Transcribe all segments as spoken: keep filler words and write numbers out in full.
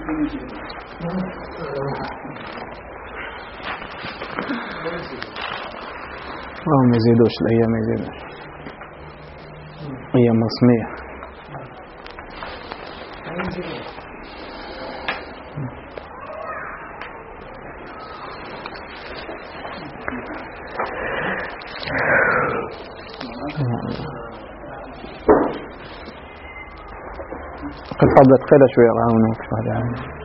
ما يزيدوش الأيام، ما يزيدوش أيام رسمية. قد فضلت خيلة شوية رعاونك فهذا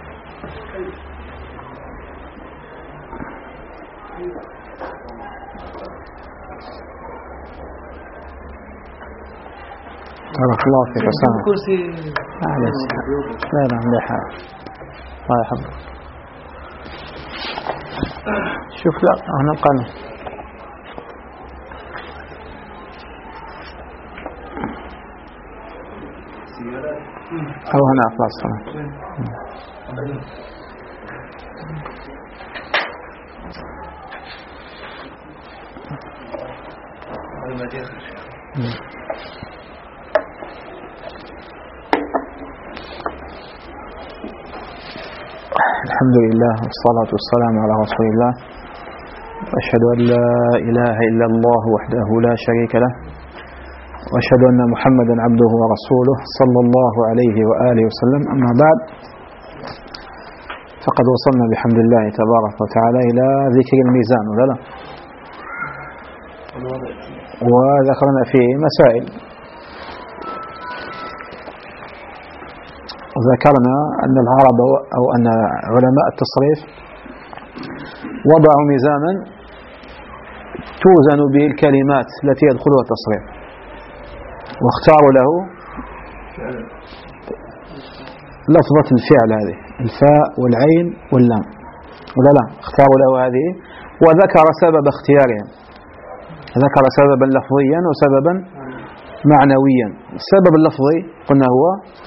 بارك الله فيك أسامة. معلش لا لا لا حال الله يحفظك. شوف لا هنا قلم أو هنا أخلاص صلاة. الحمد لله والصلاة والسلام على رسول الله، أشهد أن لا إله إلا الله وحده لا شريك له، وأشهد أن محمدا عبده ورسوله صلى الله عليه وآله وسلم. أما بعد، فقد وصلنا بحمد الله تبارك وتعالى إلى ذكر الميزان ولا لا؟ وذكرنا فيه مسائل. ذكرنا أن العرب أو أن علماء التصريف وضعوا ميزانا توزن به الكلمات التي يدخلها التصريف، واختاروا له لفظة الفعل هذه الفاء والعين واللام ولا لا؟ اختاروا له هذه، وذكر سبب اختيارهم، ذكر سببا لفظيا وسببا معنويا. السبب اللفظي قلنا هو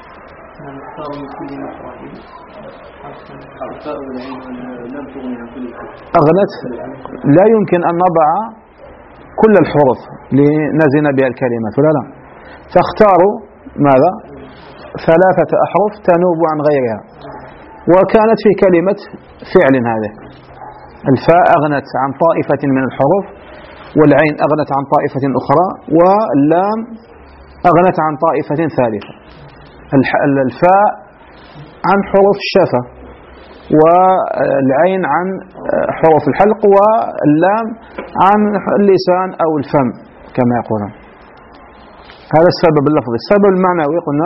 أغنت، لا يمكن أن نضع كل الحروف لنزن بها الكلمات ولا لا؟ فاختاروا ماذا؟ ثلاثة أحرف تنوب عن غيرها، وكانت في كلمة فعل هذه. الفاء أغنت عن طائفة من الحروف، والعين أغنت عن طائفة أخرى، واللام أغنت عن طائفة ثالثة. الفاء عن حروف الشفة، والعين عن حروف الحلق، واللام عن اللسان أو الفم كما يقولون. هذا السبب اللفظي. السبب المعنوي قلنا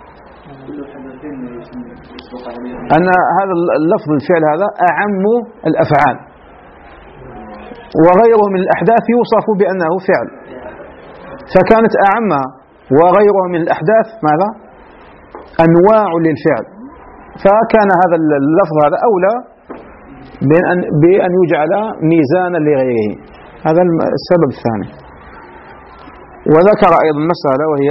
أن هذا اللفظ الفعل هذا أعم الأفعال، وغيره من الأحداث يوصف بأنه فعل، فكانت أعمها. وغيره من الأحداث ماذا؟ أنواع للفعل، فكان هذا اللفظ هذا أولى بأن, بأن يجعل ميزانا لغيره. هذا السبب الثاني. وذكر أيضا مسألة، وهي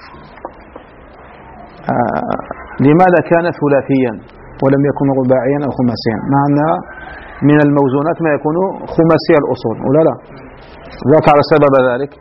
آه لماذا كان ثلاثيا ولم يكن رباعيا أو خماسيا، مع أن من الموزونات ما يكون خماسي الأصول ولا لا؟ ذكر سبب ذلك.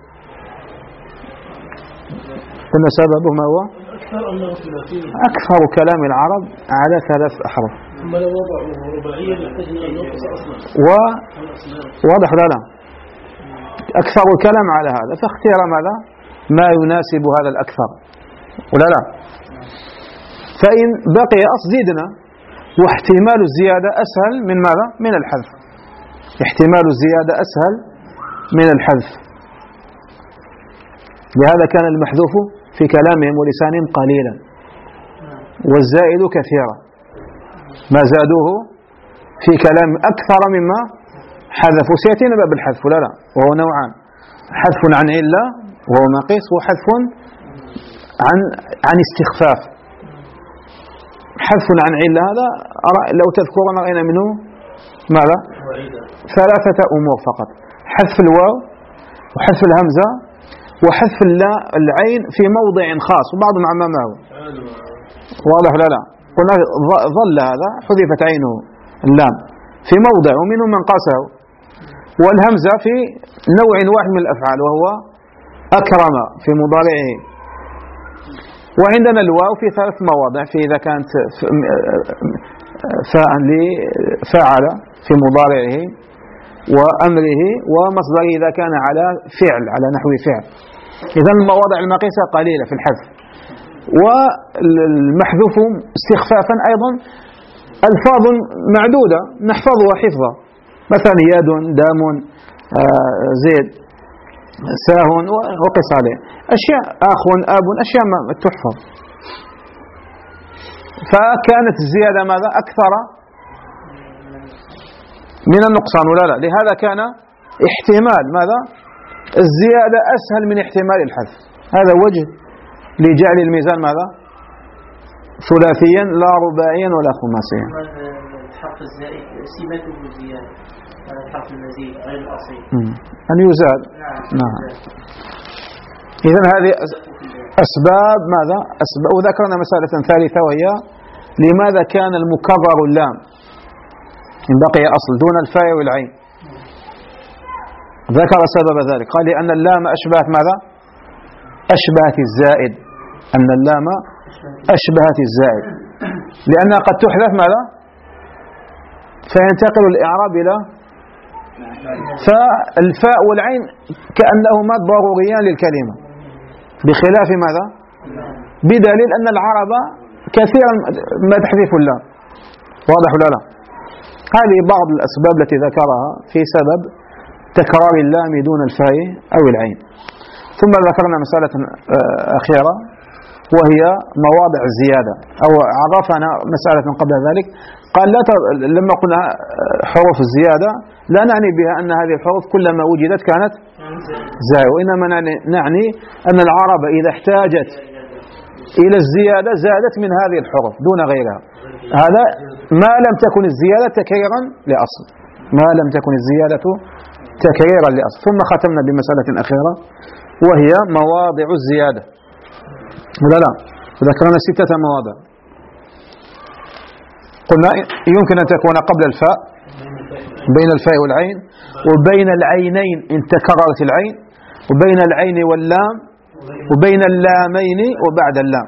قلنا سببه ما هو؟ أكثر كلام العرب على ثلاث أحرف. ثم لو وضعوا رباعيا يحتاجنا أن ننقص أصلا. وواضح لا لا؟ أكثر الكلام على هذا، فاختير ماذا؟ ما يناسب هذا الأكثر ولا لا؟ فإن بقي أصددنا، واحتمال الزيادة أسهل من ماذا؟ من الحذف. احتمال الزيادة أسهل من الحذف، لهذا كان المحذوف في كلامهم ولسانهم قليلا، والزائد كثيرا. ما زادوه في كلام أكثر مما حذفوا. سيأتينا باب الحذف لا لا؟ وهو نوعان: حذف عن علة وهو مقيس، وحذف عن عن استخفاف. حذف عن علة هذا لو تذكرون رأينا منه ماذا؟ ثلاثة أمور فقط: حذف الواو، وحذف الهمزة، وحذف العين في موضع خاص، وبعضهم عمامه. واضح لا لا؟ قلنا ظل هذا حذفت عينه اللام في موضع، ومنهم من قاسه. والهمزة في نوع واحد من الأفعال، وهو أكرم في مضارعه. وعندنا الواو في ثلاث مواضع: في إذا كانت فاء لفعل في مضارعه وأمره ومصدره إذا كان على فعل على نحو فعل. إذن المواضع المقيسة قليلة في الحذف. والمحذوف استخفافا أيضا ألفاظ معدودة نحفظها حفظا، مثلا يد، دام، زيد، ساه، وقص عليه أشياء، أخ، أب، أشياء تحفظ. فكانت الزيادة ماذا أكثر من النقصان ولا لا؟ لهذا كان احتمال ماذا الزيادة أسهل من احتمال الحذف. هذا وجه لجعل الميزان ماذا ثلاثيا لا رباعيا ولا خماسيا. الحرف الزائد سمته الزيادة، الحرف المزيد غير الأصيل أن يزاد. نعم. إذن هذه أسباب ماذا أسباب. وذكرنا مسألة ثالثة وهي لماذا كان المكرر اللام إن بقي أصل دون الفاء والعين. ذكر سبب ذلك، قال لأن اللام أشبهت ماذا أشبهت الزائد، أن اللام أشبهت الزائد لأنها قد تحذف ماذا فينتقل الإعراب إلى فالفاء والعين كأنهما ضروريان للكلمة، بخلاف ماذا بدليل أن العرب كثيرا ما تحذف اللام. واضح ولا لا؟ هذه بعض الأسباب التي ذكرها في سبب تكرار اللام دون الفاء أو العين. ثم ذكرنا مسألة أخيرة وهي مواضع الزيادة، أو عرفنا مسألة قبل ذلك قال لا ت... لما قلنا حروف الزيادة لا نعني بها أن هذه الحروف كلما وجدت كانت زائدة، وإنما نعني أن العرب إذا احتاجت إلى الزيادة زادت من هذه الحروف دون غيرها. هذا ما لم تكن الزيادة تكريرا لأصل، ما لم تكن الزيادة تكريرا لأصل. ثم ختمنا بمسألة أخيرة وهي مواضع الزيادة. لا لا ذكرنا ستة مواضع. قلنا يمكن أن تكون قبل الفاء، بين الفاء والعين، وبين العينين إن تكررت العين، وبين العين واللام، وبين اللامين وبعد اللام.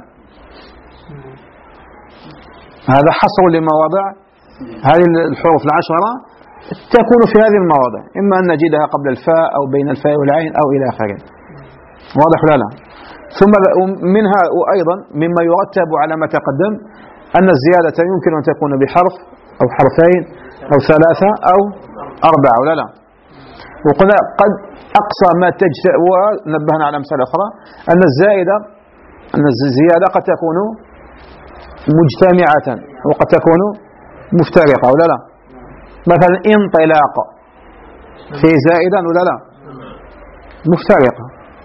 هذا حصر لمواضع هذه الحروف العشرة تكون في هذه المواضع، إما أن نجدها قبل الفاء أو بين الفاء والعين أو إلى آخره. واضح ولا لا؟ ثم منها وأيضا مما يرتب على ما تقدم أن الزيادة يمكن أن تكون بحرف أو حرفين أو ثلاثة أو أربعة ولا لا؟ وقلنا قد أقصى ما تجتمع، ونبهنا على مسألة أخرى أن الزائدة أن الزيادة قد تكون مجتمعة وقد تكون مفترقة ولا لا؟ مثلا انطلاق في زائدة ولا لا؟ مفترقة.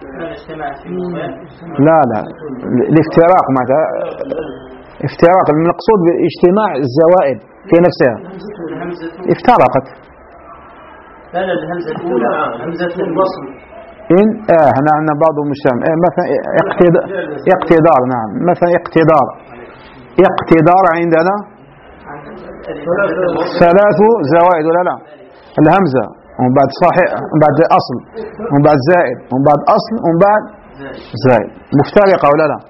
لا لا الافتراق ماذا افتراق المقصود باجتماع الزوائد في نفسها افترقت. لا لا الهمزة الأولى همزة الوصل إن آه هنا عندنا بعض المجتمع آه مثلا اقتدار اقتدار نعم مثلا اقتدار اقتدار عندنا ثلاث زوائد ولا لا؟ الهمزة ومن بعد صحيح ومن بعد أصل ومن بعد زائد ومن بعد أصل ومن بعد زائد مفترقة ولا لا؟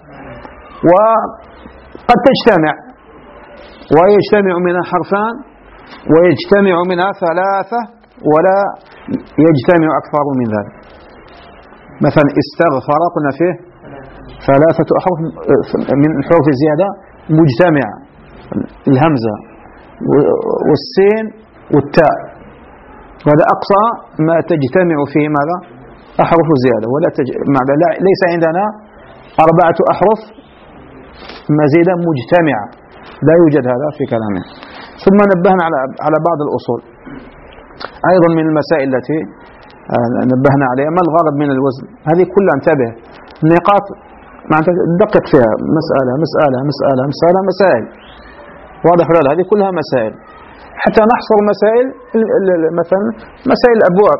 وقد تجتمع ويجتمع منها حرفان ويجتمع منها ثلاثة ولا يجتمع أكثر من ذلك. مثلا استغفر قلنا فيه ثلاثة أحرف من حروف الزيادة مجتمعة، الهمزة والسين والتاء، وهذا أقصى ما تجتمع فيه ماذا أحرف الزيادة. ولا تج... لا ليس عندنا أربعة أحرف مزيدة مجتمعة، لا يوجد هذا في كلامنا. ثم نبهنا على على بعض الأصول أيضا من المسائل التي نبهنا عليها. ما الغرض من الوزن؟ هذه كلها انتبه النقاط دقق فيها، مسألة مسألة مسألة مسألة مسائل. واضح ولا لا؟ هذه كلها مسائل حتى نحصر مسائل مثلا مسائل الأبواب.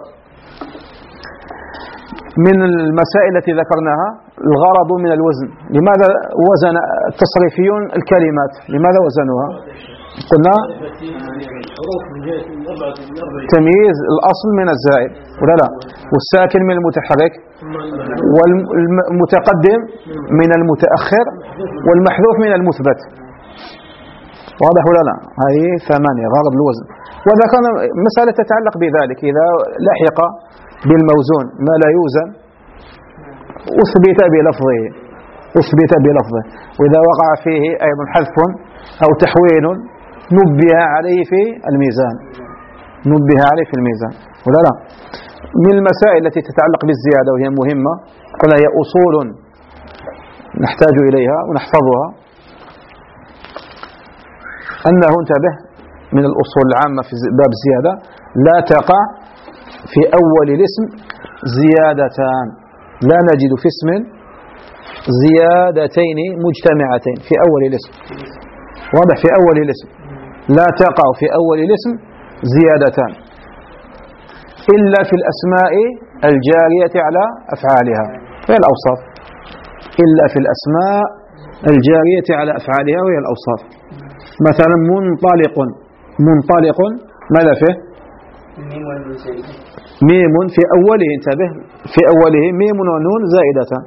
من المسائل التي ذكرناها الغرض من الوزن. لماذا وزن التصريفيون الكلمات؟ لماذا وزنوها؟ قلنا تمييز الأصل من الزائد ولا لا، والساكن من المتحرك، والمتقدم من المتأخر، والمحذوف من المثبت. واضح ولا لا؟ هذه ثمانية غرض الوزن. وذكرنا مسألة تتعلق بذلك، إذا لحق بالموزون ما لا يوزن أثبت بلفظه أثبت بلفظه وإذا وقع فيه أيضا حذف أو تحويل نبه عليه في الميزان نبه عليه في الميزان ولا لا؟ من المسائل التي تتعلق بالزيادة وهي مهمة، قلنا هي أصول نحتاج إليها ونحفظها، أنه انتبه من الأصول العامة في باب الزيادة لا تقع في أول الاسم زيادتان، لا نجد في اسم زيادتين مجتمعتين في أول الاسم. واضح؟ في أول الاسم لا تقع في أول الاسم زيادتان إلا في الأسماء الجارية على أفعالها وهي الأوصاف، إلا في الأسماء الجارية على أفعالها وهي الأوصاف. مثلا منطلق منطلق ماذا فيه؟ ميم في أوله، انتبه في أوله ميم ونون زائدتان.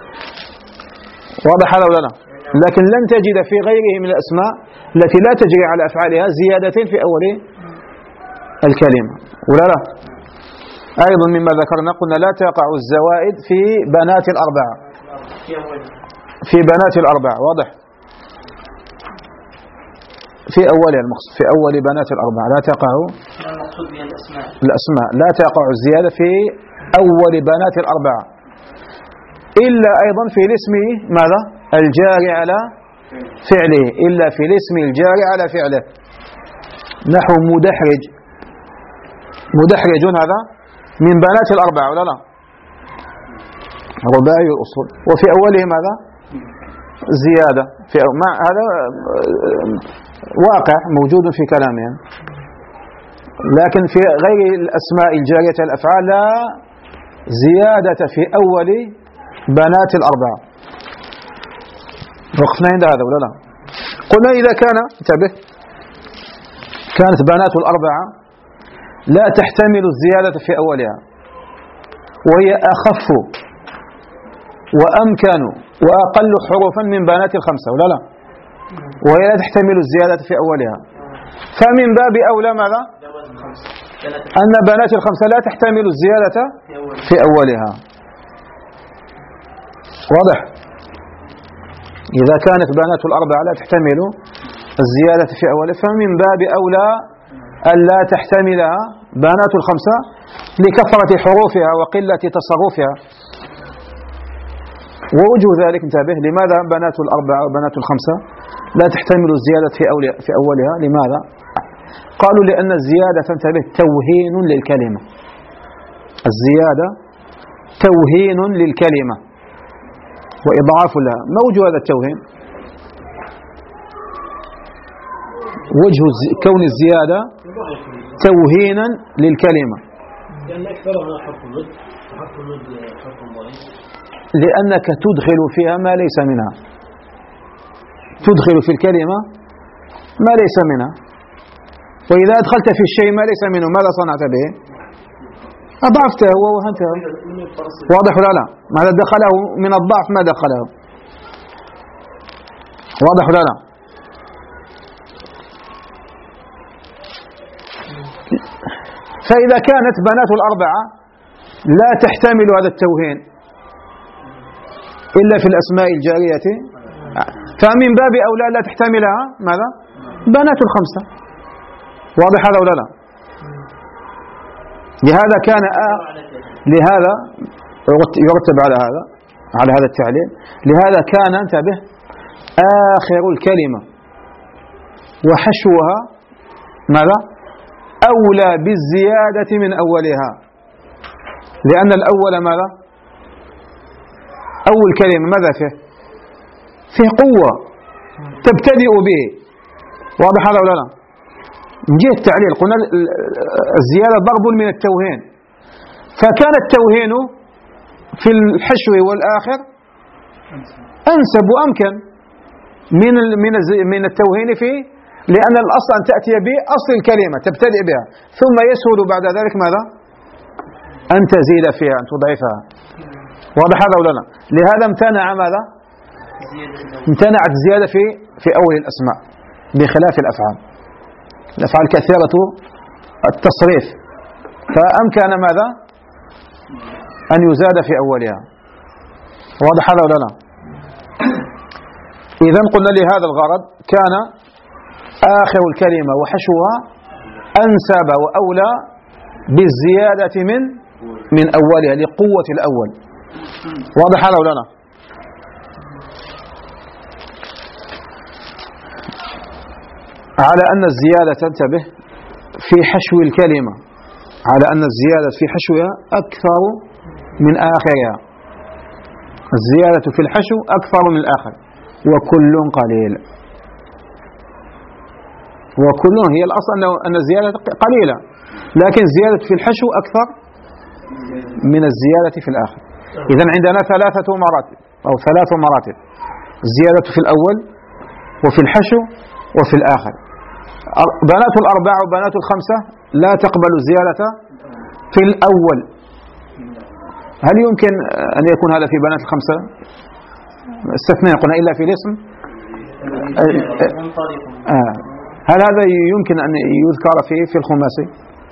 واضح هذا ولا لا؟ لكن لن تجد في غيره من الأسماء التي لا تجري على أفعالها زيادتين في أول الكلمة ولا لا؟ أيضا مما ذكرنا قلنا لا تقع الزوائد في بنات الأربعة في بنات الأربعة. واضح؟ في أولها المقصود في أول بنات الأربعة لا تقع الأسماء لا تقع الزيادة في أول بنات الأربعة إلا أيضا في الاسم ماذا؟ الجاري على فعله، إلا في الاسم الجاري على فعله، نحو مدحرج. مدحرج هذا من بنات الأربعة ولا لا؟ رباعي الأصول، وفي أوله ماذا؟ زيادة في مع هذا واقع موجود في كلامهم، لكن في غير الأسماء الجارية الأفعال لا زيادة في أول بنات الأربعة. وقفنا عند هذا ولا لا؟ قلنا إذا كان انتبه كانت بنات الأربعة لا تحتمل الزيادة في أولها وهي أخف وأمكن وأقل حروفا من بنات الخمسة ولا لا؟ وهي لا تحتمل الزيادة في أولها، فمن باب أولى ماذا؟ أن بنات الخمسة لا تحتمل الزيادة في أولها. واضح؟ إذا كانت بنات الأربعة لا تحتمل الزيادة في أولها فمن باب أولى أن لا تحتملها بنات الخمسة لكثرة حروفها وقلة تصرفها. ووجه ذلك انتبه لماذا بنات الأربعة وبنات الخمسة لا تحتمل الزيادة في في أولها؟ لماذا؟ قالوا لأن الزيادة تنتبه توهين للكلمة، الزيادة توهين للكلمة وإضعاف لها. ما وجه هذا التوهين؟ وجه كون الزيادة توهينا للكلمة لأن أكثرها حرف المد حرف المد حرف ضعيف، لأنك تدخل فيها ما ليس منها، تدخل في الكلمة ما ليس منها، وإذا أدخلت في الشيء ما ليس منه ماذا صنعت به؟ أضعفته ووهنته. واضح ولا لا؟ ماذا دخله من الضعف؟ ما دخله. واضح ولا لا؟ فإذا كانت بنات الأربعة لا تحتمل هذا التوهين إلا في الأسماء الجارية فمن باب أولى لا تحتملها ماذا؟ بنات الخمسة. واضح هذا ولا لا؟ لهذا كان آه لهذا يرتب على هذا على هذا التعليل، لهذا كان انتبه آخر الكلمة وحشوها ماذا؟ أولى بالزيادة من أولها، لأن الأول ماذا؟ أول كلمة ماذا فيه؟ فيه قوة تبتدئ به. واضح هذا ولا لا؟ من جهة التعليل قلنا الزيادة ضرب من التوهين، فكان التوهين في الحشو والآخر أنسب وأمكن من من من التوهين فيه، لأن الأصل أن تأتي بأصل الكلمة تبتدئ بها ثم يسهل بعد ذلك ماذا؟ أن تزيد فيها أن تضعفها. واضح هذا ولا لا؟ لهذا امتنع ماذا؟ امتنعت الزيادة في في أول الأسماء بخلاف الأفعال. الأفعال كثيرة التصريف، فأمكن ماذا؟ أن يزاد في أولها. واضح هذا ولا لا؟ إذن قلنا لهذا الغرض كان آخر الكلمة وحشوها أنسب وأولى بالزيادة من من أولها لقوة الأول. واضح هذا ولا لا؟ على أن الزيادة تنتبه في حشو الكلمة، على أن الزيادة في حشوها أكثر من آخرها. الزيادة في الحشو أكثر من الآخر، وكل قليل. وكل هي الأصل أن الزيادة قليلة، لكن الزيادة في الحشو أكثر من الزيادة في الآخر. إذن عندنا ثلاثة مراتب أو ثلاث مراتب: الزيادة في الأول وفي الحشو وفي الآخر. بنات الأربعة وبنات الخمسة لا تقبل الزيادة في الأول. هل يمكن أن يكون هذا في بنات الخمسة؟ استثناء قلنا إلا في الاسم. آه. هل هذا يمكن أن يذكر فيه في الخماسي؟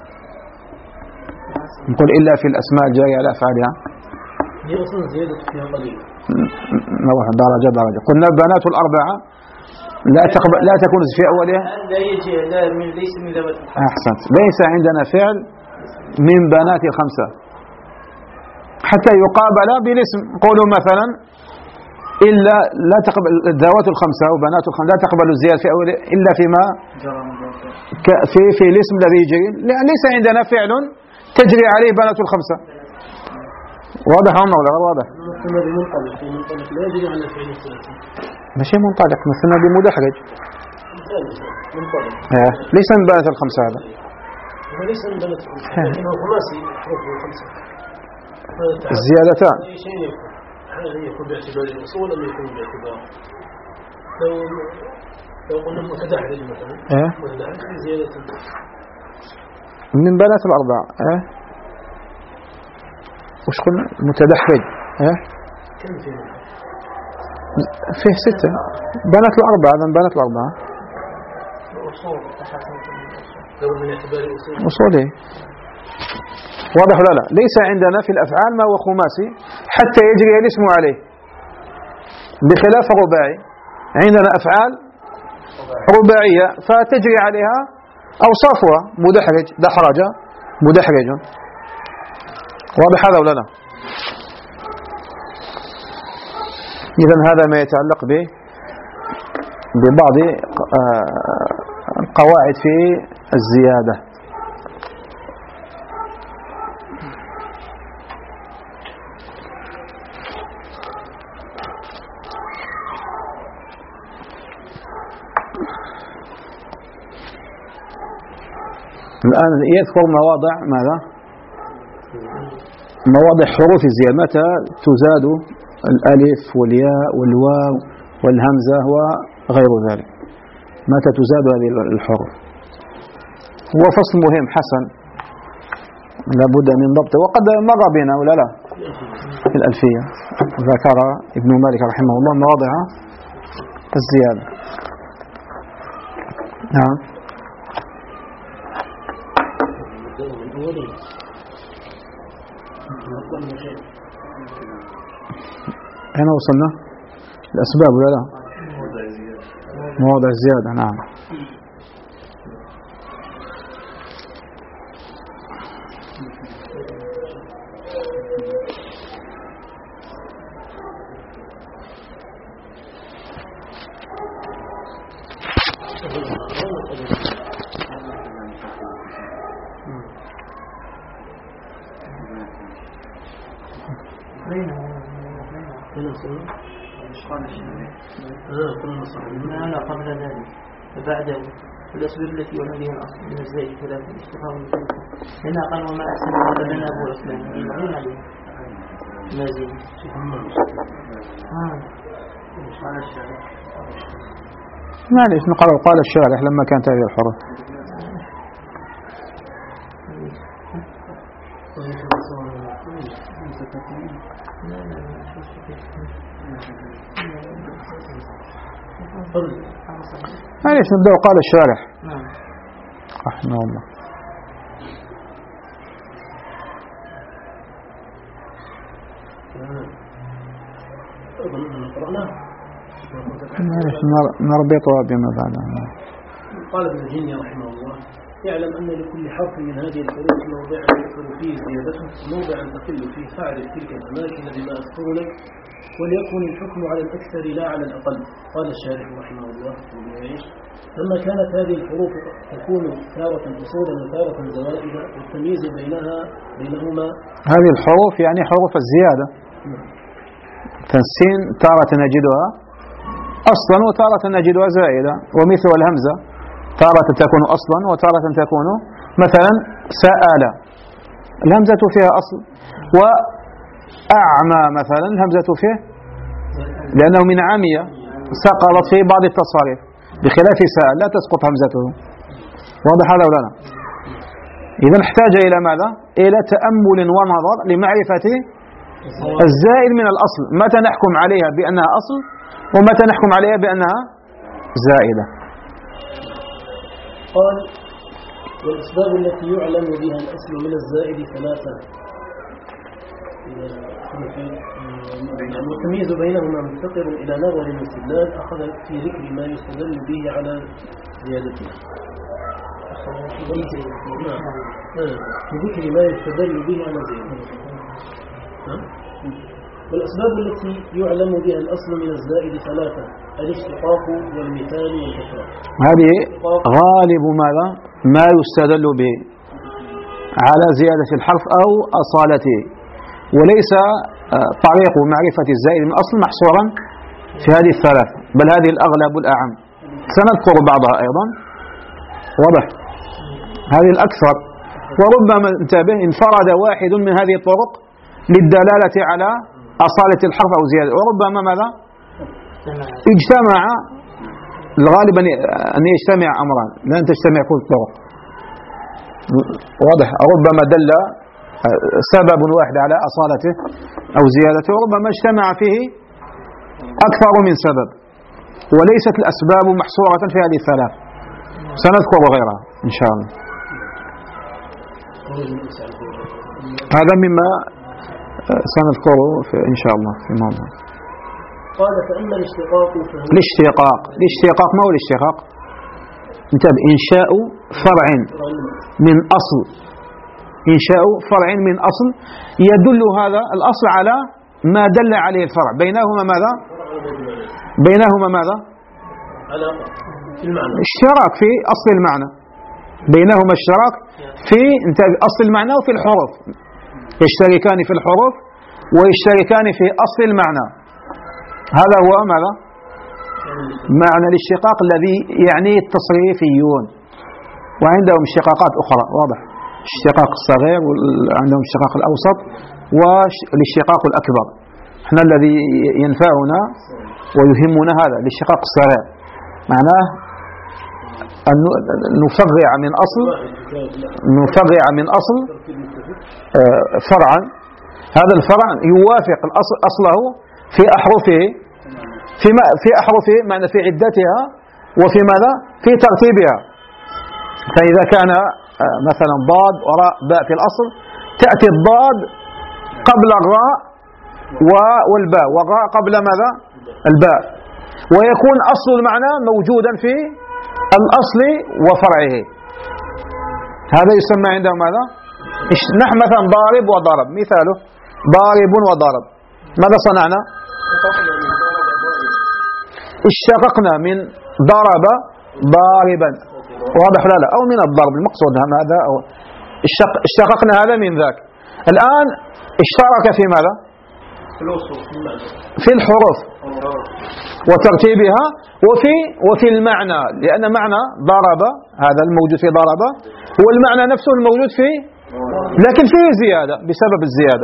نقول إلا في الأسماء الجارية على أفعالها. هي أصلا زيادة فيها قليلة. نروح درجة درجة. قلنا بنات الأربعة لا تقبل، لا تكون في أولها. لا يجي لا من ليس من ذوات الخمسة. أحسنت. ليس عندنا فعل من بنات الخمسة حتى يقابل بالاسم. قولوا مثلا إلا لا تقبل ذوات الخمسة وبنات الخمسة لا تقبل الزيادة في أول إلا فيما في في الاسم الذي يجري، لأن ليس عندنا فعل تجري عليه بنات الخمسة. واضح أم ولا غير واضح؟ لا يجري على الفعل الثلاثي. ماشي منطلق، مثلنا بمدحرج. آه. ليس من بنات الخمسة هذا. ليس من بنات الخمسة، لكنه خماسي حروف الخمسة. الزيادتان. أي شيء يكون. هل يكون باعتبار الأصول أم يكون باعتبار؟ لو لو قلنا متدحرج مثلا. آه. متدحرج زيادة. من بنات الأربعة. آه. وش قلنا؟ متدحرج. آه. كم فيه؟ فيه ستة. بنات الأربعة. إذن بنات الأربعة. أصول. لو من اعتبار الأصول. أصولي. واضح ولا لا؟ ليس عندنا في الأفعال ما هو خماسي حتى يجري الاسم عليه، بخلاف الرباعي. عندنا أفعال رباعية فتجري عليها أوصافها: مدحرج، دحرج، مدحرج. واضح هذا ولا لا؟ إذن هذا ما يتعلق به ببعض القواعد في الزيادة. الآن يذكر مواضع ماذا؟ مواضع حروف الزيادة، متى تزاد الألف والياء والواو والهمزة وغير ذلك، متى تزاد هذه الحروف. هو فصل مهم حسن لابد من ضبطه، وقد مر بنا ولا لا في الألفية. ذكر ابن مالك رحمه الله مواضع الزيادة. نعم. هنا وصلنا الأسباب ولا لا؟ مواضع الزيادة. نعم. لا قبل ذلك فبعده والأسباب التي وهذه الأصل من الزائد ثلاثة الاشتقاق والثلاثة هنا قال وما أحسن قال لنا أبو عثمان غير عليه ما زين معليش نقرأ. قال الشارح لما كانت هذه الحروف معليش باش نبدأ. قال الشارح نعم رحمه الله: نربطها بما بعدها. قال ابن الجني رحمه الله: يعلم أن لكل حرف من هذه الحروف موضعا تكثر فيه زيادته وموضعا تقل فيه، فاعرف تلك الأماكن بما أذكر لك وليكن الحكم على الأكثر لا على الأقل. قال الشارح رحمه الله: لما كانت هذه الحروف تكون تارة أصولا وتارة زوائد والتمييز بينها بينهما. هذه الحروف يعني حروف الزيادة. فالسين تارة نجدها أصلا وتارة نجدها زائدة، ومثل الهمزة تارة تكون أصلا وتارة تكون مثلا سأل، الهمزة فيها أصل، وأعمى مثلا الهمزة فيه لأنه من عامية سقطت في بعض التصاريف، بخلاف سأل لا تسقط همزته. واضح هذا ولا لا؟ إذا احتاج إلى ماذا؟ إلى تأمل ونظر لمعرفة الزائد من الأصل، متى نحكم عليها بأنها أصل ومتى نحكم عليها بأنها زائدة. قال: والأسباب التي يعلم بها الأصل من الزائد ثلاثة، والتمييز بينهما مفتقر إلى نظر الاستدلال، أخذ في ذكر ما يستدل به على زيادته. في ذكر ما يستدل به على زيادته. والأسباب التي يعلم بها الأصل من الزائد ثلاثة: الاشتقاق والمثال والتكرار. هذه غالب ماذا؟ ما يستدل به على زيادة الحرف أو أصالته، وليس طريق معرفة الزائد من الأصل محصورا في هذه الثلاث، بل هذه الأغلب والأعم. سنذكر بعضها أيضا. واضح؟ هذه الأكثر، وربما انتبه انفرد واحد من هذه الطرق للدلالة على أصالة الحرف أو زيادة، وربما ماذا؟ اجتمع. الغالب أن يجتمع أمران، لن تجتمع كل الطرق. واضح؟ ربما دل سبب واحد على أصالته أو زيادته، وربما اجتمع فيه أكثر من سبب، وليست الأسباب محصورة في هذه الثلاث. سنذكر غيرها إن شاء الله. هذا مما سنذكره إن شاء الله في الموضوع. قال: فأما الاشتقاق فهو الاشتقاق. الاشتقاق ما هو الاشتقاق؟ انتبه: إنشاء فرع من أصل، إنشاء فرع من أصل يدل هذا الأصل على ما دل عليه الفرع، بينهما ماذا؟ بينهما ماذا؟ علاقة في المعنى، اشتراك في أصل المعنى، بينهما اشتراك في أصل المعنى وفي الحروف، يشتركان في الحروف ويشتركان في أصل المعنى. هذا هو ماذا؟ معنى الاشتقاق الذي يعني التصريفيون، وعندهم اشتقاقات أخرى. واضح؟ الاشتقاق الصغير، وعندهم الاشتقاق الأوسط والاشتقاق الأكبر. احنا الذي ينفعنا ويهمنا هذا الاشتقاق الصغير، معناه أن نفرع من أصل نفرع من أصل فرعا، هذا الفرع يوافق الأصل أصله في أحرفه، في في أحرفه معنى في عدتها، وفي ماذا؟ في ترتيبها. فإذا كان مثلا ضاد وراء باء في الأصل، تأتي الضاد قبل الراء والباء، والراء قبل ماذا؟ الباء، ويكون أصل المعنى موجودا في الأصل وفرعه. هذا يسمى عندهم ماذا؟ نحن مثلا ضارب وضرب، مثاله ضارب وضرب، ماذا صنعنا؟ اشتققنا من ضرب ضاربا. واضح لا لا؟ أو من الضرب المقصود هذا، أو اشتققنا هذا من ذاك. الآن اشترك في ماذا؟ في الحروف وترتيبها وفي وفي المعنى، لأن معنى ضرب هذا الموجود في ضرب هو المعنى نفسه الموجود في، لكن فيه زيادة بسبب الزيادة.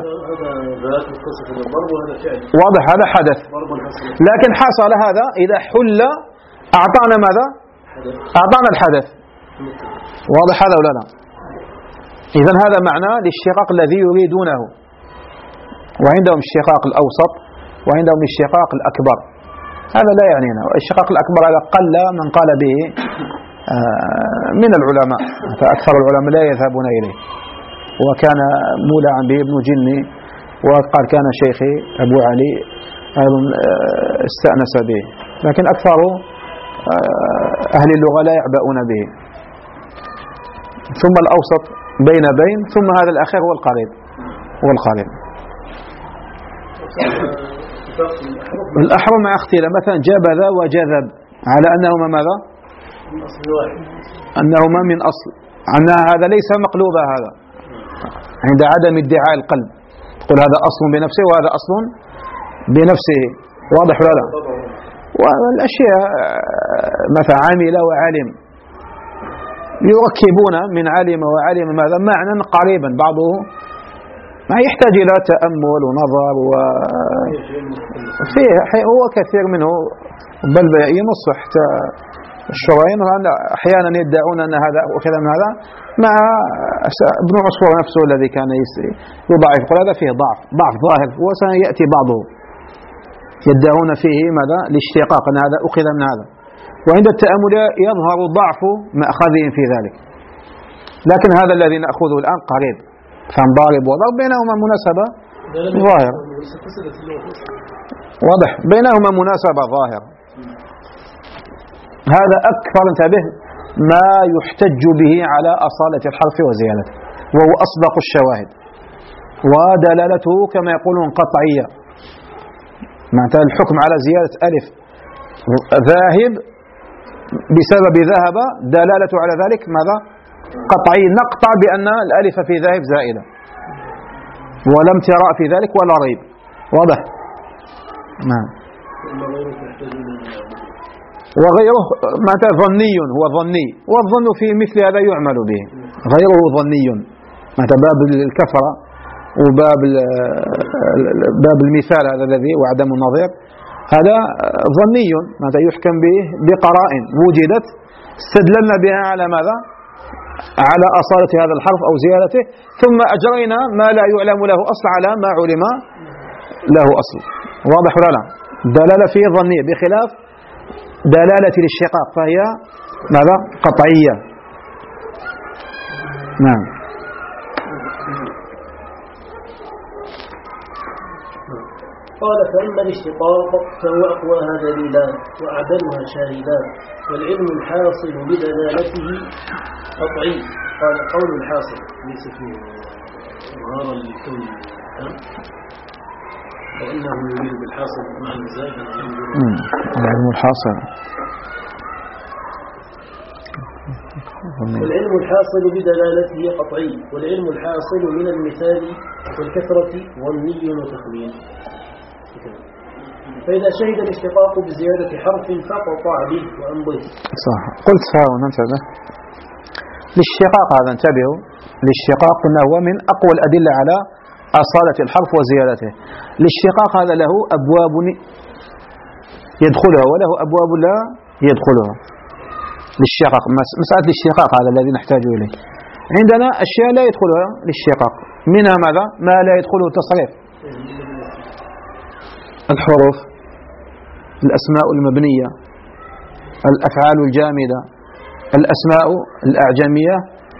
واضح؟ هذا حدث، لكن حصل هذا إذا حل أعطانا ماذا؟ أعطانا الحدث. واضح هذا ولا لا؟ إذن هذا معنى الاشتقاق الذي يريدونه. وعندهم الاشتقاق الأوسط وعندهم الاشتقاق الأكبر. هذا لا يعنينا. الشقاق الأكبر هذا قل من قال به من العلماء، فأكثر العلماء لا يذهبون إليه. وكان مولعا به ابن جني، وقال كان شيخي أبو علي أيضا استأنس به، لكن أكثر أهل اللغة لا يعبؤون به. ثم الأوسط بين بين، ثم هذا الأخير هو القريب هو القريب. الأحرم مع اختلاف، مثلا جبذ وجذب على أنهما ماذا؟ أنهما من أصل، أن هذا ليس مقلوبا، هذا عند عدم ادعاء القلب تقول هذا أصل بنفسه وهذا أصل بنفسه، واضح ولا لا؟ والأشياء مثلا عامل وعالم يركبون من علم وعلم ماذا معنى قريبا بعضه ما يحتاج إلى تأمل ونظر، وفيه هو كثير منه بل ينص حتى الشرعين أحيانا يدعون أن هذا وكذا من هذا، مع ابن عصفور نفسه الذي كان يضعف يقول هذا فيه ضعف ضعف ظاهر، وسيأتي بعضه يدعون فيه ماذا؟ الاشتقاق، أن هذا أخذ من هذا، وعند التأمل يظهر ضعف مأخذهم في ذلك. لكن هذا الذي نأخذه الآن قريب، فانضارب وضرب بينهما مناسبة ظاهرة، واضح بينهما مناسبة ظاهرة. هذا أكثر انتبه ما يحتج به على أصالة الحرف وزيادته، وهو أصدق الشواهد، ودلالته كما يقولون قطعية. معناتها الحكم على زيادة ألف ذاهب بسبب ذهب، دلالته على ذلك ماذا؟ قطعي، نقطع بأن الألف في ذاهب زائدة، ولم تراء في ذلك ولا ريب، واضح؟ نعم. وغيره معناتها ظني، هو ظني، والظن في مثل هذا يعمل به، غيره ظني، معناتها باب الكفرة وباب باب المثال هذا الذي وعدم النظير، هذا ظني معناتها يحكم به بقرائن وجدت استدللنا بها على ماذا؟ على أصالة هذا الحرف أو زيادته، ثم أجرينا ما لا يعلم له أصل على ما علم له أصل، واضح ولا لا؟ دلالة فيه ظنية بخلاف دلالة الاشتقاق، فهي ماذا؟ قطعية. نعم. قال فأما الاشتقاق فهو أقواها دليلان وأعدلها شاهدان، والعلم الحاصل بدلالته قطعي. قال قول الحاصل ليس فيه ظهارا لكون فإنه يريد بالحاصل معنى زائدا العلم الحاصل. والعلم الحاصل بدلالته قطعي، والعلم الحاصل من المثال والكثرة ظني وتخمين. فإذا شهد الاشتقاق بزيادة حرف فقطع به وأنضه. صح، قلت فاون انتبه الاشتقاق هذا، انتبهوا الاشتقاق قلنا هو من أقوى الأدلة على أصالة الحرف وزيادته. الاشتقاق هذا له أبواب يدخلها وله أبواب لا يدخلها. الاشتقاق مسألة الاشتقاق هذا الذي نحتاج إليه، عندنا أشياء لا يدخلها الاشتقاق، منها ماذا؟ ما لا يدخله التصريف، الحروف، الأسماء المبنية، الأفعال الجامدة، الأسماء الأعجمية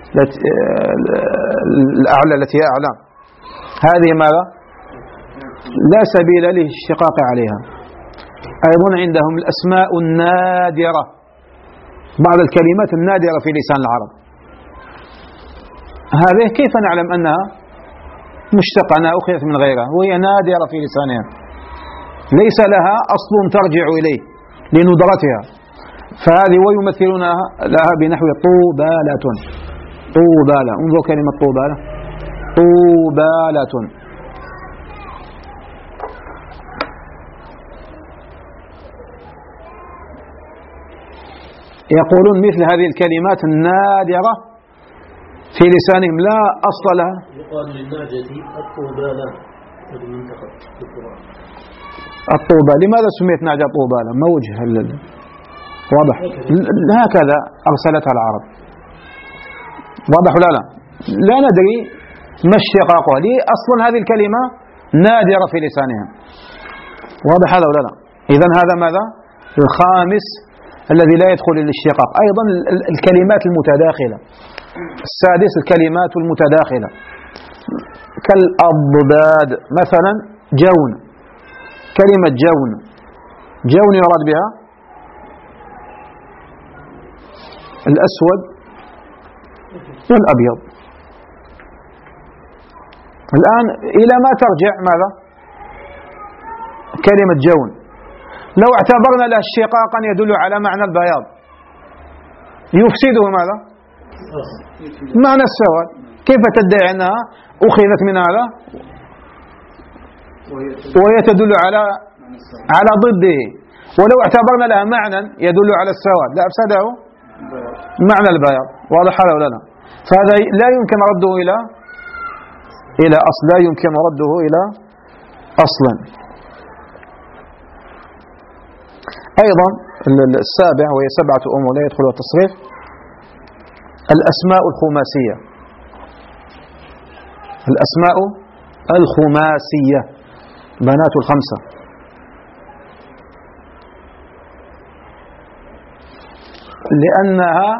الأعلى التي هي أعلى، هذه ماذا؟ لا سبيل للاشتقاق عليها. أيضا عندهم الأسماء النادرة، بعض الكلمات النادرة في لسان العرب، هذه كيف نعلم أنها مشتقة، أنها أخذت من غيرها وهي نادرة في لسانها، ليس لها أصل ترجع إليه لندرتها، فهذه ويمثلون لها بنحو طوبالة. طوبالة، انظر كلمة طوبالة، طوبالة. يقولون مثل هذه الكلمات النادرة في لسانهم لا أصل لها. يقال للنعجة الطوبالة هذه منتقد في القرآن. الطوبة، لماذا سميت نعجة طوبالة؟ ما وجه واضح؟ هكذا أرسلتها العرب، واضح ولا لا؟ لا ندري ما اشتقاقها، لي أصلا هذه الكلمة نادرة في لسانهم، واضح هذا ولا لا؟ إذن هذا ماذا؟ الخامس الذي لا يدخل الاشتقاق أيضا الكلمات المتداخلة. السادس الكلمات المتداخلة كالأضداد، مثلا جون، كلمة جون، جون يراد بها الأسود والأبيض. الآن إلى ما ترجع ماذا؟ كلمة جون لو اعتبرنا له اشتقاقا يدل على معنى البياض يفسده ماذا؟ معنى السواد. كيف تدعي أنها أخذت من هذا وهي تدل على على ضده؟ ولو اعتبرنا لها معنى يدل على السواد لأفسده معنى البياض. واضح هذا ولا لا؟ فهذا لا يمكن رده إلى إلى أصل، لا يمكن رده إلى أصلا. أيضا السابع وهي سبعة أمور لا يدخلها التصريف، الأسماء الخماسية. الأسماء الخماسية بنات الخمسة، لأنها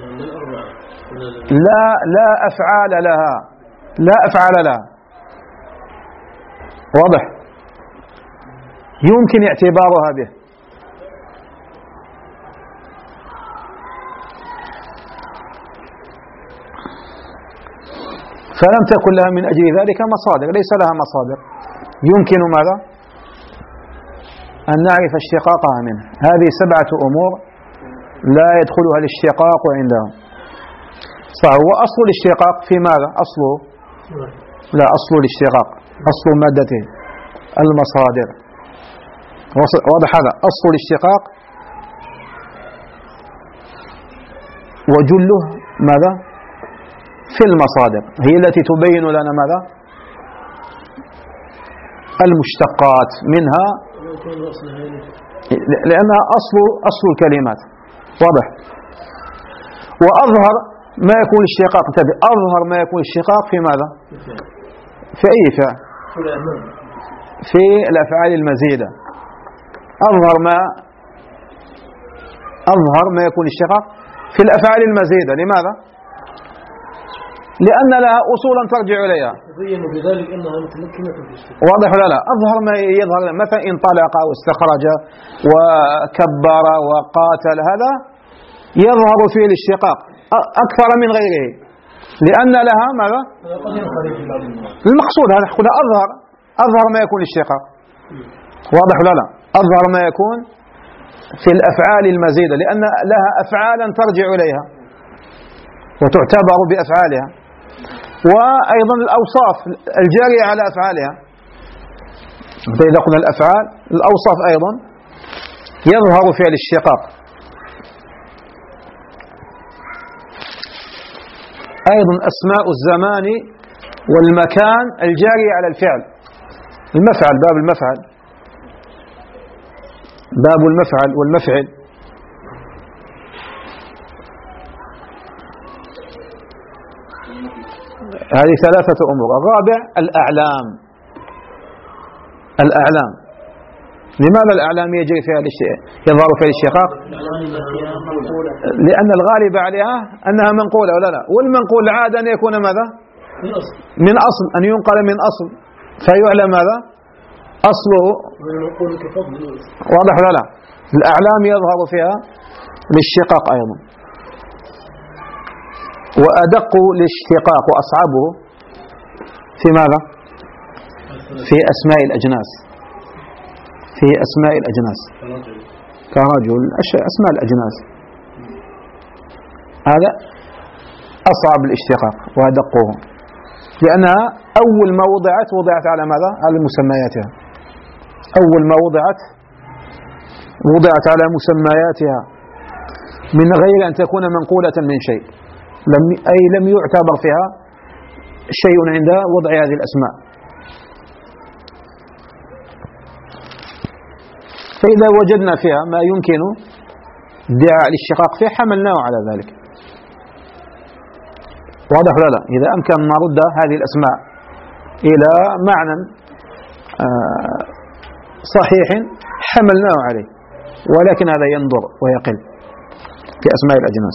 لا لا أفعال لها، لا أفعال لها. واضح؟ يمكن اعتبارها به. فلم تكن لها من أجل ذلك مصادر، ليس لها مصادر يمكن ماذا؟ أن نعرف اشتقاقها منه. هذه سبعة أمور لا يدخلها الاشتقاق عندهم. صح. وأصل الاشتقاق في ماذا؟ أصله لا أصل الاشتقاق أصل مادته المصادر. واضح هذا؟ أصل الاشتقاق وجله ماذا؟ في المصادر، هي التي تبين لنا ماذا؟ المشتقات منها، لأنها أصل أصل الكلمات. واضح؟ وأظهر ما يكون الاشتقاق، انتبه، أظهر ما يكون الاشتقاق في ماذا؟ في أي فعل؟ في الأفعال المزيدة. أظهر ما أظهر ما يكون الاشتقاق في الأفعال المزيدة. لماذا؟ لأن لها أصولا ترجع إليها. تبين بذلك أنها متمكنة في الاشتقاق. واضح ولا لا؟ أظهر ما يظهر، مثلا انطلق واستخرج وكبر وقاتل، هذا يظهر فيه الاشتقاق أكثر من غيره، لأن لها ماذا؟ المقصود هذا قلنا أظهر أظهر ما يكون الاشتقاق. واضح ولا لا؟ أظهر ما يكون في الأفعال المزيدة، لأن لها أفعالا ترجع إليها وتعتبر بأفعالها، وأيضا الأوصاف الجارية على أفعالها. إذا قلنا الأفعال، الأوصاف أيضا يظهر فيها الاشتقاق. أيضا أسماء الزمان والمكان الجارية على الفعل. المفعل، باب المفعل، باب المفعل والمفعل. هذه ثلاثة أمور. الرابع الأعلام. الأعلام، لماذا الأعلام يجري فيها يظهر فيها الاشتقاق؟ لأن الغالب عليها أنها منقولة ولا لا؟ والمنقول عادة أن يكون ماذا؟ من أصل، أن ينقل من أصل فيعلم ماذا؟ أصله. واضح ولا لا؟ الأعلام يظهر فيها الاشتقاق أيضا. وأدق الاشتقاق وأصعبه في ماذا؟ في أسماء الأجناس. في أسماء الأجناس كرجل، أسماء الأجناس، هذا أصعب الاشتقاق وأدقه، لأنها أول ما وضعت وضعت على ماذا؟ على مسمياتها. أول ما وضعت وضعت على مسمياتها من غير أن تكون منقولة من شيء، لم أي لم يعتبر فيها شيء عند وضع هذه الأسماء. فإذا وجدنا فيها ما يمكن ادعاء الاشتقاق فيه حملناه على ذلك. واضح ولا لا؟ إذا أمكن أن نرد هذه الأسماء إلى معنى صحيح حملناه عليه، ولكن هذا ينظر ويقل في أسماء الأجناس.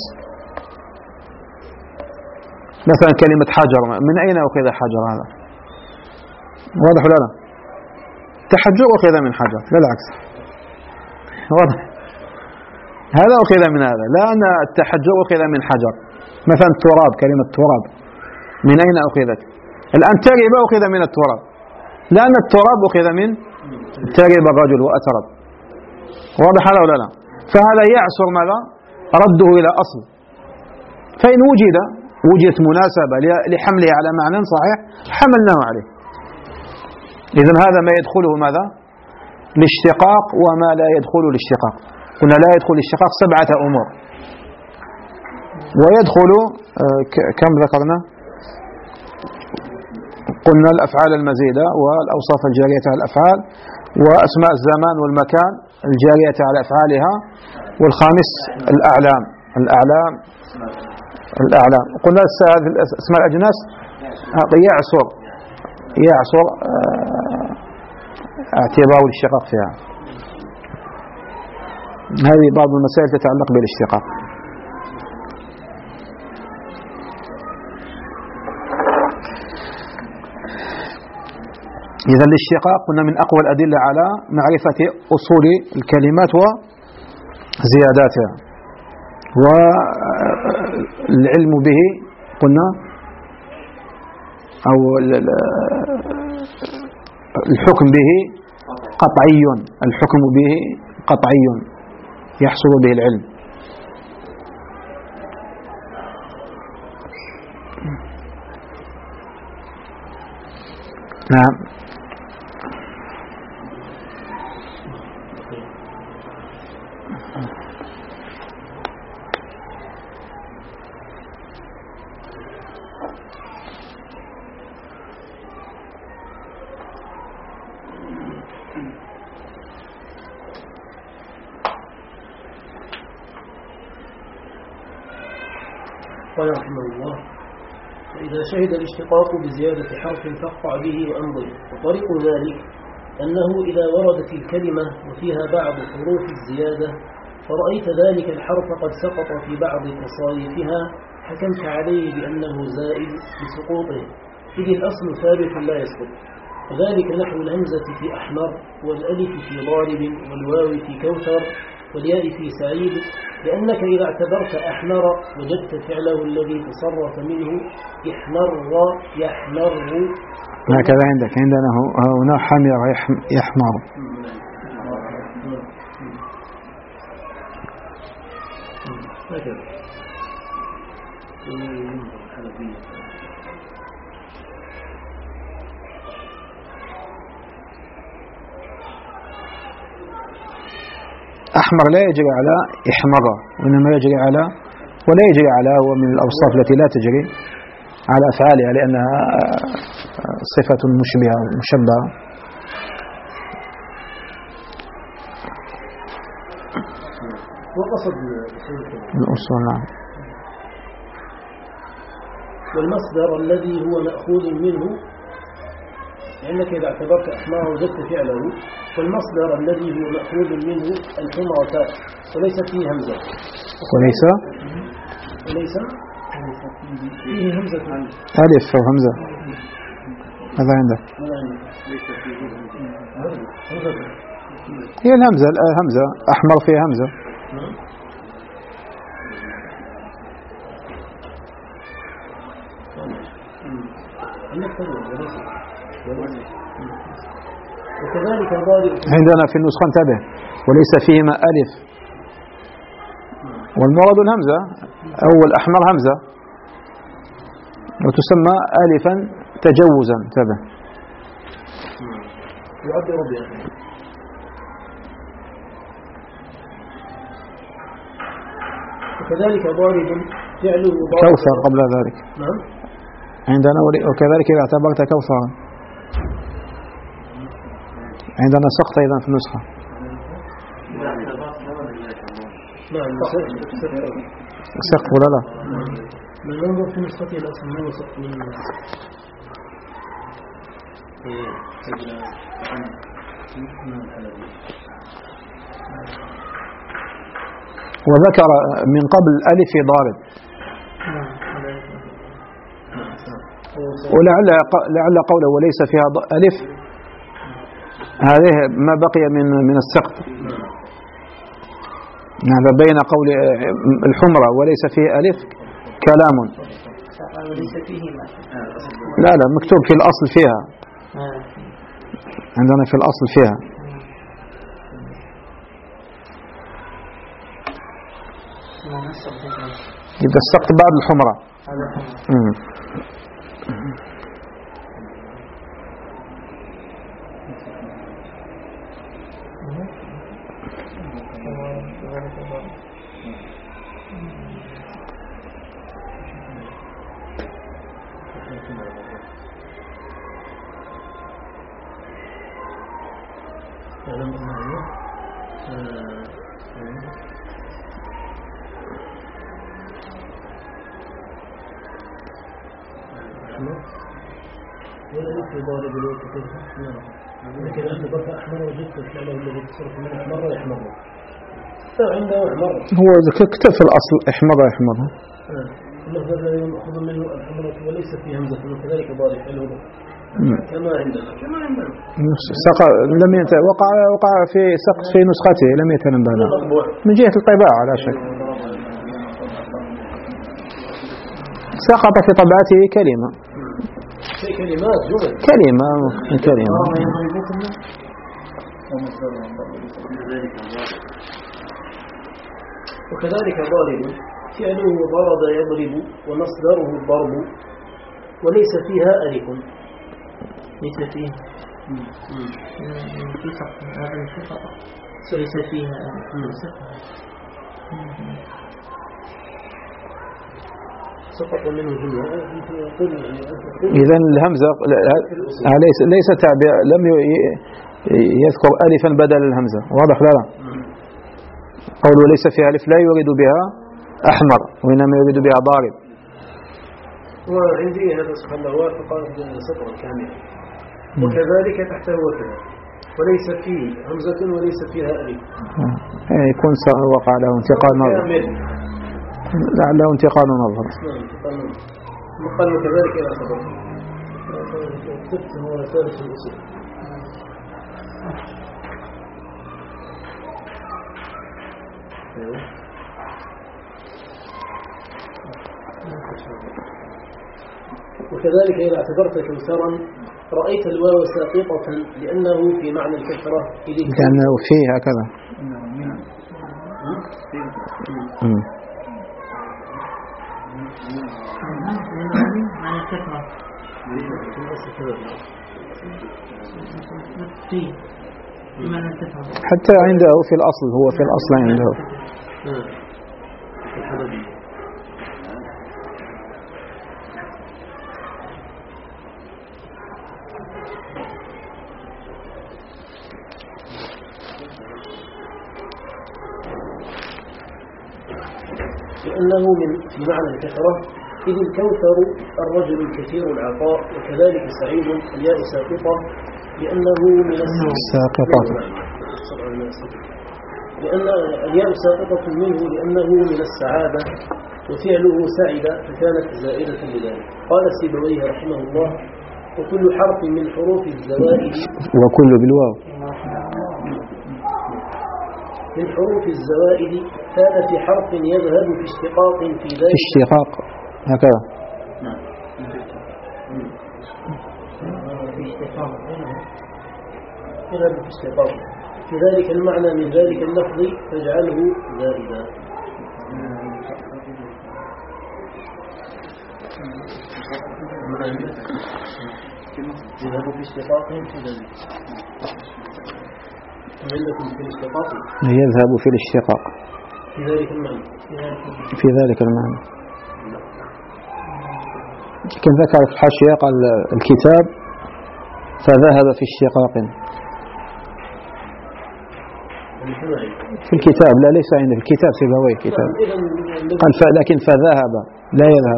مثلا كلمة حجر، من أين أخذ حجر؟ هذا واضح ولا لا؟ تحجر أخذ من حجر، لا العكس. واضح؟ هذا أخذ من هذا، لا أن التحجر أخذ من حجر. مثلا تراب، كلمة تراب من أين أخذت؟ الآن ترب أخذ من التراب، لأن التراب أخذ من ترب الرجل وأترب. واضح هذا ولا لا؟ فهذا يعسر ماذا؟ رده إلى أصل. فإن وجد وجدت مناسبة لحمله على معنى صحيح حملناه عليه. إذن هذا ما يدخله ماذا؟ الاشتقاق وما لا يدخل الاشتقاق. قلنا لا يدخل الاشتقاق سبعة أمور، ويدخل كم ذكرنا؟ قلنا الأفعال المزيدة والأوصاف الجارية على الأفعال، وأسماء الزمان والمكان الجارية على أفعالها، والخامس الأعلام الأعلام الأعلام. قلنا أسماء الأجناس يعسر يعسر اعتبار الاشتقاق فيها. هذه بعض المسائل تتعلق بالاشتقاق. إذا الاشتقاق قلنا من أقوى الأدلة على معرفة أصول الكلمات وزياداتها، والعلم به قلنا أو الحكم به قطعي، الحكم به قطعي يحصل به العلم. نعم. قال رحمه الله: فإذا شهد الاشتقاق بزيادة حرف فاقطع به وأمضي. وطريق ذلك أنه إذا وردت الكلمة وفيها بعض حروف الزيادة فرأيت ذلك الحرف قد سقط في بعض تصاريفها حكمت عليه بأنه زائد بسقوطه، إذ الأصل ثابت لا يسقط. وذلك نحو الهمزة في أحمر، والألف في ضارب، والواو في كوثر، والياء في سعيد، لأنك إذا اعتبرت أحمر وجدت فعله الذي تصرف منه يحمر يحمر. هكذا عندك، عندنا هنا حمر يحمر. هكذا. أحمر لا يجري على إحمر، وإنما يجري على ولا يجري على هو من الأوصاف التي لا تجري على أفعالها لأنها صفة مشبهة مشبهة. وقصد الأصول. نعم. والمصدر الذي هو مأخوذ منه، لأنك إذا اعتبرت أحمر وجدت فعله، والمصدر الذي هو مأخوذ منه الحمرة وليس فيه همزة. وليس وليس فيه همزة. ألف أو همزة. ماذا عندك؟ هي الهمزة الهمزة أحمر فيها همزة. وكذلك ضارب. عندنا في النسخة انتبه وليس فيهما ألف، والمراد الهمزة أو الأحمر همزة وتسمى ألفا تجوزا. انتبه. يعبر بها. وكذلك ضارب فعله كوثر قبل ذلك. نعم. عندنا وكذلك إذا اعتبرت كوثرا. عندنا سقط أيضا في النسخة. نعم. سقط ولا لا؟ من ننظر في نسختي الأصل ما هو سقط من وذكر من قبل ألف ضارب، ولعل لعل قوله وليس فيها ألف هذه ما بقي من من السقط. هذا بين قول الحمرة وليس فيه ألف كلام. لا لا مكتوب في الأصل فيها، عندنا في الأصل فيها. يبقى السقط بعد الحمرة. لكن أنت ضرب أحمر وجدت الفعل الذي تصرف منه أحمر ويحمر عنده أحمر هو كتب في الأصل أحمر يحمر. اللفظ الذي يأخذ منه الحمرة وليس فيه همزة وكذلك ضارب حلو كما عندنا كما عندنا لم يت... وقع وقع في سقط في نسخته لم يتنبه له من جهة الطباعة لا شك. سقط في طبعته كلمة كلمات جمل كلمة كلمة وكذلك ضارب فعله ضرب يضرب ومصدره الضرب وليس فيها ألف. ليس فيها في سقط هذا في خطأ ليس فيها سقط منه جملة. إذن الهمزة ليس ليس تعبير لم يذكر ألفا بدل الهمزة واضح لا لا قوله ليس فيها ألف لا يريد بها أحمر وإنما يريد بها ضارب. وعندي هذا سبحان الله وافق سطر كامل وكذلك تحته وكذا وليس فيه همزة وليس فيها ألف يكون وقع له انتقال نظر لعله انتقال نظر قال وكذلك إلى سطر السبت هو ثالث الأصول. وكذلك إذا اعتبرت كوثرا رأيت الواو ساقطة لأنه في معنى الكثرة لأنه فيه هكذا معنى الكثرة حتى عنده في الأصل هو في الأصل عنده لأنه من في معنى الكثرة إذ الكوثر الرجل الكثير العطاء وكذلك سعيد الياء ساقطة لأنه من ساقطة لأن الياء ساقطة منه لأنه من السعادة وفعله سعد فكانت زائدة لذلك. قال السيبويه رحمه الله وكل حرف من حروف الزوائد وكل بالواو من حروف الزوائد كان في حرف يذهب في اشتقاق في ذلك في اشتقاق هكذا نعم في اشتقاق يذهب في اشتقاق في ذلك المعنى من ذلك اللفظ تجعله زائدا. يذهب في اشتقاق في ذلك عندكم في الاشتقاق يذهب في الاشتقاق في ذلك المعنى في ذلك المعنى لكن ذكر في الحاشية قال الكتاب فذهب في اشتقاق في الكتاب لا ليس عند الكتاب سيبويه كتاب قال لكن فذهب لا يذهب.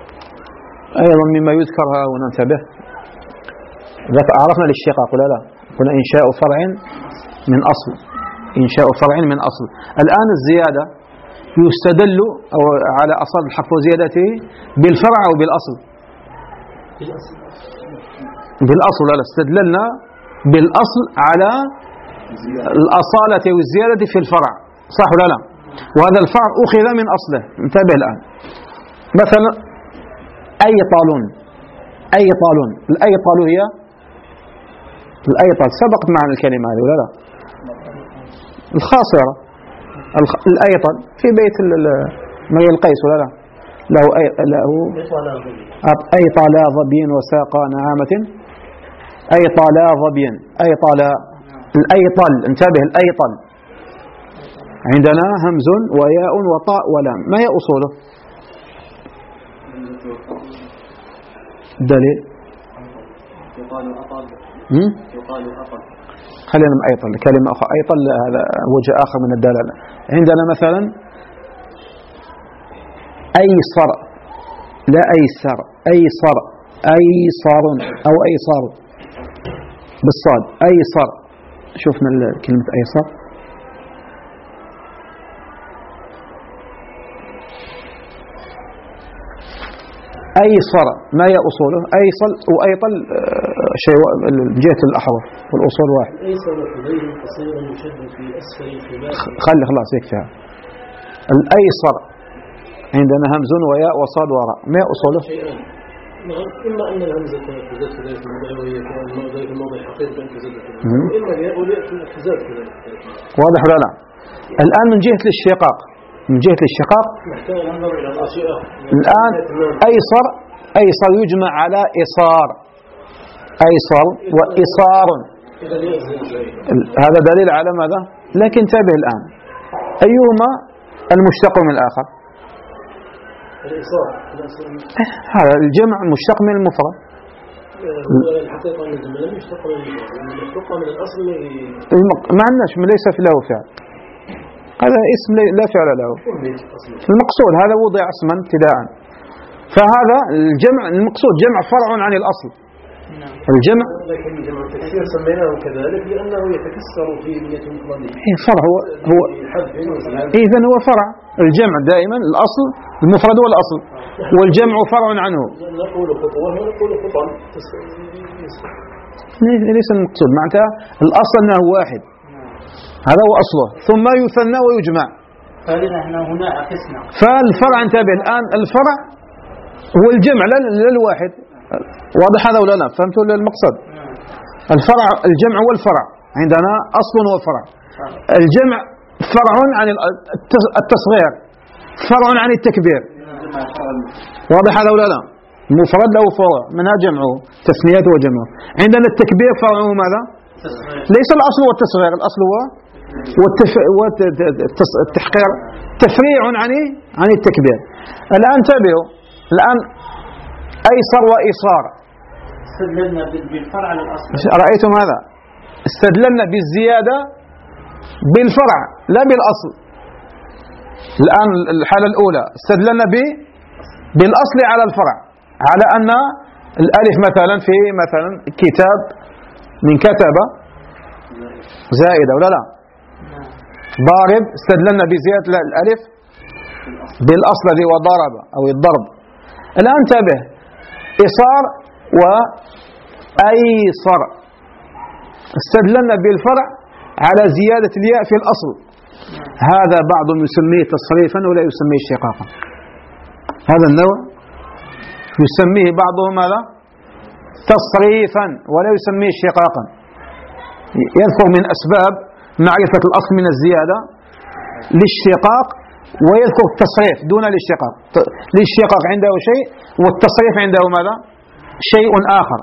أيضا مما يذكر هنا انتبه عرفنا الاشتقاق ولا لا قلنا إنشاء فرع من أصل، إنشاء فرع من أصل. الآن الزيادة يستدل أو على أصل الحرف وزيادته بالفرع أو بالأصل؟ بالأصل. لا استدللنا بالأصل على الأصالة والزيادة في الفرع، صح ولا لا؟ وهذا الفرع أخذ من أصله. انتبه الآن، مثلا أيطال، أيطال، الأيطال هي الأيطال، سبقت معنا الكلمة هذه ولا لا؟ الخاصرة، الأيطل في بيت مري القيس ولا لا؟ له أي له أيطال ظبي وساق نعامة، أيطال ظبي، أيطال، الأيطل، انتبه الأيطل عندنا همز وياء وطاء ولام، ما هي أصوله؟ الدليل يقال أطل، يقال أطل. خلينا من أيطل، كلمة أخرى أيطل هذا وجه آخر من الدلالة. عندنا مثلا أيصر، لا أيسر، أيصر، أيصر أو أيصر بالصاد، أيصر. شوفنا كلمة أيصر، أيصر ما هي أصوله؟ أيصل وأيطل شيء من جهة الأحرف والأصول واحد. أيصل حبيب قصير يشد في أسفل الخلاف. خلي خلاص يكفي. الأيصر عندنا همز وياء وصاد وراء، ما هي أصوله؟ شيئان، نعم، إما أن الهمزة تزاد في ذلك الموضع وهي في الموضع حقيقة أن تزاد في ذلك، وإما الياء تزاد في ذلك. واضح ولا لا؟ الآن من جهة الاشتقاق، من جهة الاشتقاق الآن أيصر، أيصر يجمع على إصار، أيصر وإصار، هذا دليل على ماذا؟ لكن انتبه الآن، أيهما المشتق من الآخر؟ هذا الجمع مشتق من المفرد. الحقيقة من الجمع مشتق من المشتق من الأصل، ما عندناش ليس في له فعل، هذا اسم لا فعل له. المقصود هذا وضع اسما ابتداء، فهذا الجمع المقصود جمع فرع عن الأصل. الجمع لكن جمع التكسير سميناه كذلك لأنه يتكسر في نية مفردة. فرع هو هو إذن هو فرع. الجمع دائما الأصل المفرد هو الأصل، والجمع فرع عنه. نقول خطوة ونقول خطا، ليس المقصود معناتها الأصل أنه واحد، هذا هو أصله، ثم يثنى ويجمع. هنا عكسنا، فالفرع انتبه الآن، الفرع هو الجمع لا الواحد. واضح هذا ولا لا؟ فهمتوا المقصد؟ الفرع الجمع والفرع عندنا أصل وفرع. الجمع فرع عن التصغير، فرع عن التكبير. واضح هذا ولا لا؟ المفرد له فروع منها جمعه، تثنيته وجمعه. عندنا التكبير فرعه ماذا؟ ليس الأصل والتصغير، الأصل هو والتحقير، تفريع عن عن التكبير. الآن تابعوا الآن أيصر وإيصار، استدللنا بالفرع على الأصل. رأيتم هذا؟ استدللنا بالزيادة بالفرع لا بالأصل. الآن الحالة الأولى استدللنا بالأصل على الفرع، على أن الألف مثلا في مثلا كتاب من كتب زائدة ولا لا؟ ضارب استدللنا بزيادة الألف بالأصل الذي هو ضرب أو الضرب. الآن انتبه، إصار وأيصر استدللنا بالفرع على زيادة الياء في الأصل. هذا بعضهم يسميه تصريفا ولا يسميه اشتقاقا. هذا النوع يسميه بعضهم ماذا؟ تصريفا ولا يسميه اشتقاقا. يذكر من أسباب معرفة الأصل من الزيادة الاشتقاق، ويذكر التصريف دون الاشتقاق. الاشتقاق عنده شيء والتصريف عنده ماذا؟ شيء آخر.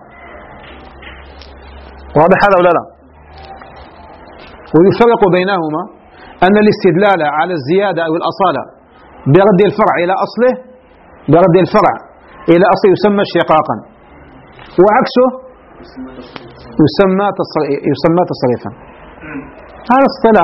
واضح هذا ولا لا؟ ويفرق بينهما أن الاستدلال على الزيادة أو الأصالة برد الفرع إلى أصله، برد الفرع إلى أصله يسمى اشتقاقا، وعكسه يسمى يسمى تصريفا. هذا اصطلاح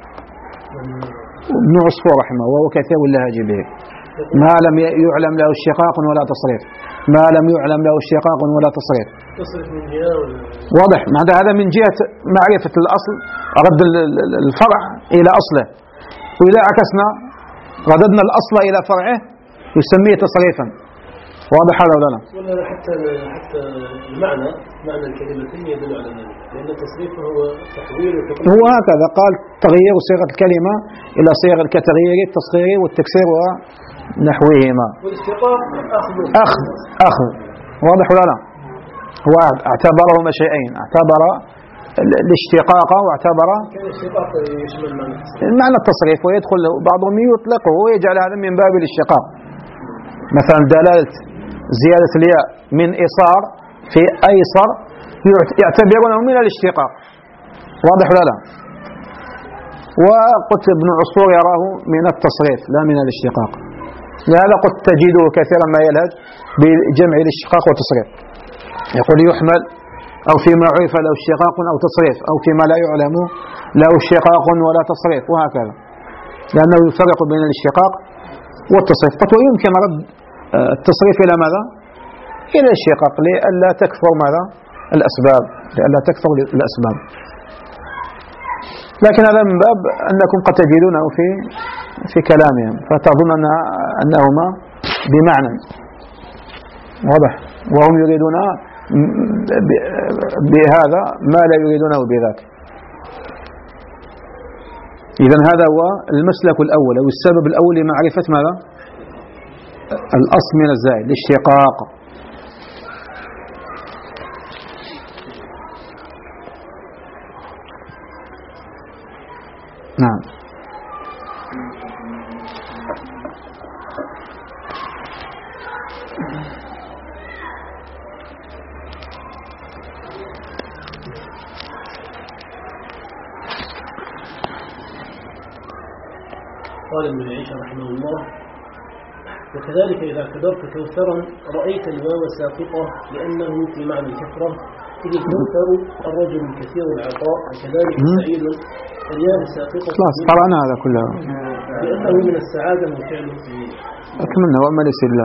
ابن عصفور رحمه وهو كثير اللهج به. ما لم يعلم له اشتقاق ولا تصريف، ما لم يعلم له اشتقاق ولا تصريف. تصرف من جهة ولا واضح؟ هذا من جهة معرفة الأصل، رد الفرع إلى أصله، وإذا عكسنا رددنا الأصل إلى فرعه يسميه تصريفا. واضح هذا ولا لا؟ ولا حتى حتى المعنى معنى الكلمتين يدل على ذلك، لأن التصريف هو تحويل وتقليل. هو هكذا قال تغيير صيغة الكلمة إلى صيغ كتغيير التصغير والتكسير ونحوهما. والاشتقاق أخذ أخذ أخذ واضح ولا لا؟ هو اعتبرهما شيئين، اعتبر الاشتقاق واعتبر كان الاشتقاق يشمل معنى التصريف، ويدخل بعضهم يطلقه ويجعل هذا من باب الاشتقاق. مثلا دلالة زيادة الياء من إصار في أيسر يعتبرونه من الاشتقاق. واضح ولا لا؟ وقلت ابن عصفور يراه من التصريف لا من الاشتقاق، لهذا قلت تجده كثيرا ما يلهج بجمع الاشتقاق والتصريف، يقول يحمل أو فيما عرف له اشتقاق أو تصريف، أو فيما لا يعلم له اشتقاق ولا تصريف، وهكذا، لأنه يفرق بين الاشتقاق والتصريف. قلت ويمكن رد التصريف إلى ماذا؟ إلى الاشتقاق لئلا تكفر ماذا؟ الأسباب، لئلا تكفر الأسباب. لكن هذا من باب أنكم قد تجدونه في في كلامهم فتظن أنهما بمعنى واضح، وهم يريدون بهذا ما لا يريدونه بذاك. إذن هذا هو المسلك الأول أو السبب الأول لمعرفة ماذا؟ الأصل من الزائد، الاشتقاق. نعم. قال ابن عيسى رحمه الله: وكذلك إذا اعتبرت كوثرا رأيت الواو ساقطة لأنه في معنى الكثرة، إذ الكوثر الرجل الكثير العطاء، وكذلك سعيد الياء ساقطة خلاص قرأنا هذا كله لأنه من السعادة وفعل أكملنا وأما ليس الله.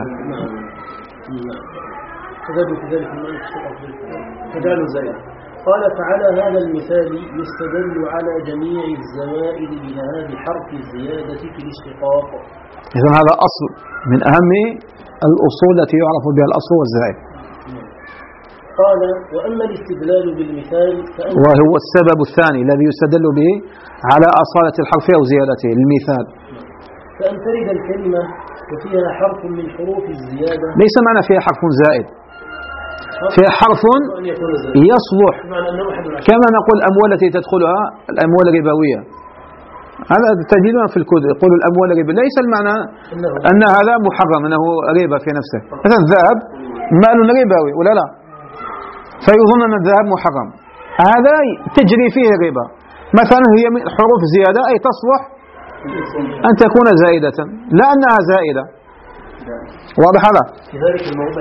كذلك كذلك المعنى فجعل زائد. قال: فعلى هذا المثال يستدل على جميع الزوائد بهذه حرف الزيادة في الاشتقاق. إذن هذا أصل من أهم الأصول التي يعرف بها الأصل والزائد. قال: وأما الاستدلال بالمثال وهو السبب الثاني الذي يستدل به على أصالة الحرف أو زيادته، المثال. فأن ترد الكلمة وفيها حرف من حروف الزيادة، ليس معنى فيها حرف زائد، فيها حرف يصلح كما نقول الأموال التي تدخلها الأموال الربوية، هذا تجدون في الكود يقول الأموال الربوية، ليس المعنى أن هذا محرم أنه ربا في نفسه. مثلا الذهب مال ربوي ولا لا؟ فيظن أن الذهب محرم، هذا تجري فيه الربا. مثلا هي من حروف زيادة أي تصلح أن تكون زائدة لا أنها زائدة. واضح هذا؟ كذلك الموضع.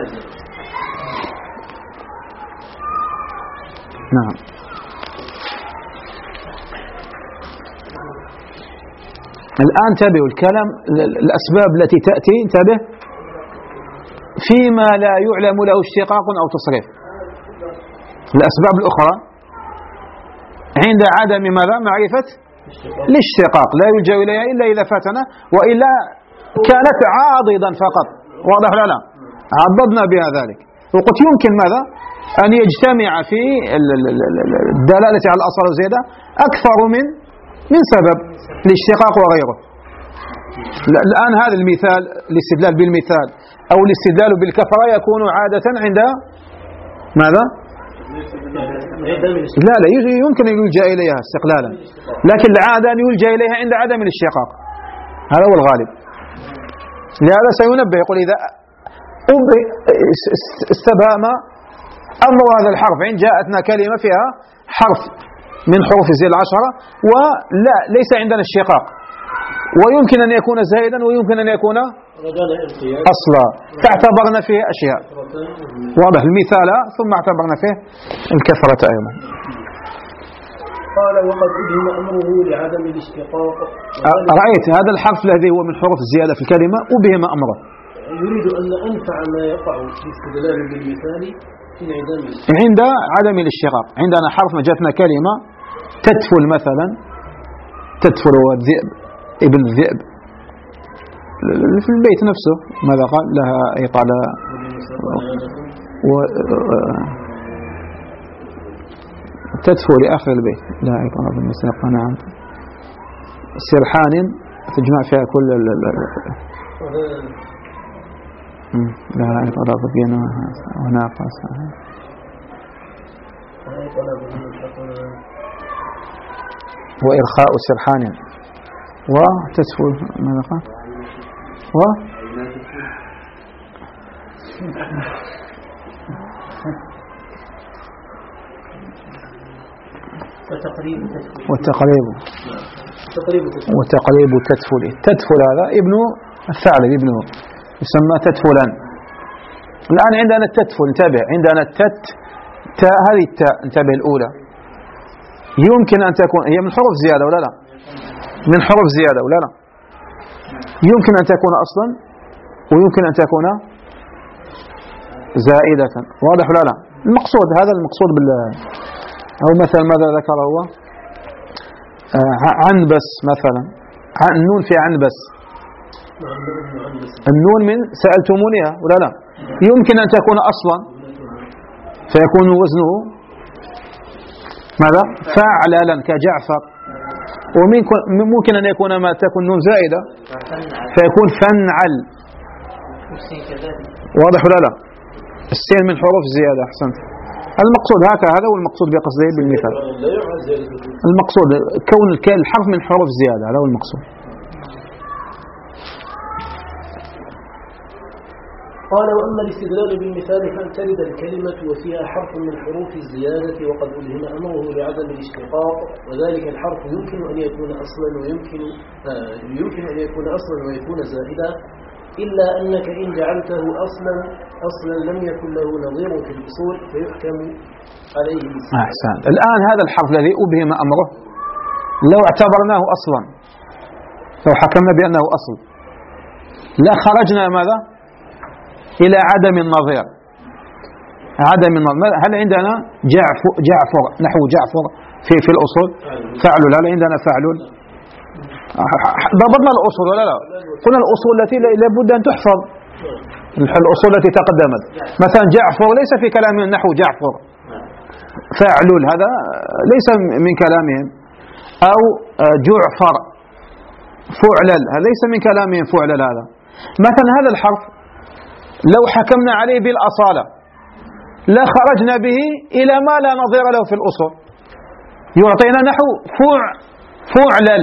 نعم. الآن انتبهوا الكلام الأسباب التي تأتي، انتبه، فيما لا يعلم له اشتقاق أو تصريف. الأسباب الأخرى عند عدم ماذا؟ معرفة الاشتقاق، لا يلجأ إليها إلا إذا فاتنا، وإلا كانت عاضدا فقط. واضح لا لا؟ عضدنا بها ذلك. وقد يمكن ماذا؟ أن يجتمع في الدلالة على الأصل والزيادة أكثر من من سبب الاشتقاق وغيره. الآن هذا المثال، الاستدلال بالمثال أو الاستدلال بالكثرة يكون عادة عند ماذا؟ لا لا يمكن أن يلجأ إليها استقلالا، لكن العادة أن يلجأ إليها عند عدم الاشتقاق، هذا هو الغالب. لهذا سينبه يقول إذا استبهم أمر هذا الحرف عند جاءتنا كلمة فيها حرف من حروف الزي العشرة ولا ليس عندنا اشتقاق، ويمكن أن يكون زائدا ويمكن أن يكون أصلا، فاعتبرنا فيه أشياء. واضح المثال، ثم اعتبرنا فيه الكثرة أيضا. قال: وقد أبهم أمره لعدم الاشتقاق. رأيت هذا الحرف الذي هو من حروف الزيادة في الكلمة أبهم أمره. يريد أن أنفع ما يقع في استدلال بالمثال عند عدم الاشتقاق. عندنا حرف ما جاتنا كلمة تدفل مثلا، تدفل هو الذئب، ابن الذئب في البيت نفسه، ماذا قال؟ لها إطالة و... تدفل لآخر البيت، لها إطالة بالمساق. نعم. سرحان تجمع فيها كل ال... لها إطالة بينها وناقص. وإرخاء سرحان وتدفل ماذا قال؟ و وتقريب والتقريب وتقريب تدفل. تدفل هذا ابن الثعلب، ابنه يسمى تدفلا. الآن عندنا التدفل، انتبه، عندنا التت تاء، هذه التاء انتبه الأولى يمكن أن تكون هي من حروف زيادة ولا لا؟ من حروف زيادة ولا لا؟ يمكن أن تكون أصلا ويمكن أن تكون زائدة، واضح ولا لا؟ المقصود هذا المقصود بال أو مثلا ماذا ذكر هو؟ آه عنبس مثلا، النون في عنبس، النون من سألتمونيها ولا لا؟ يمكن أن تكون أصلا فيكون وزنه ماذا؟ فعلا كجعفر. وممكن أن يكون ما تكون نون زائدة فيكون فنعل، واضح ولا لا؟ السين من حروف الزيادة. أحسنت. المقصود هكذا، هذا هو المقصود بقصده بالمثال. المقصود كون الحرف من حروف الزيادة، هذا هو المقصود. قال: وأما الاستدلال بالمثال فأن ترد الكلمة وفيها حرف من حروف الزيادة وقد ألهم أمره لعدم الاشتقاق، وذلك الحرف يمكن أن يكون أصلا ويمكن آه يمكن أن يكون أصلا ويكون زائدا، إلا أنك إن جعلته أصلا أصلا لم يكن له نظير في الأصول فيحكم عليه. أحسن. الآن هذا الحرف الذي أبهم أمره لو اعتبرناه أصلا، لو حكمنا بأنه أصل، لا خرجنا ماذا؟ إلى عدم النظير. عدم النظير. هل عندنا جعفر, جعفر نحو جعفر في في الأصول؟ فعلول. هل عندنا فعلول؟ ضبطنا الأصول ولا لا؟ قلنا الأصول التي لابد أن تحفظ، الأصول التي تقدمت. مثلا جعفر ليس في كلامهم نحو جعفر، فعلول هذا ليس من كلامهم. أو جعفر فعلل هذا ليس من كلامهم فعلل. هذا مثلا هذا الحرف لو حكمنا عليه بالأصالة لا خرجنا به إلى ما لا نظير له في الأصول، يعطينا نحو فع فعلل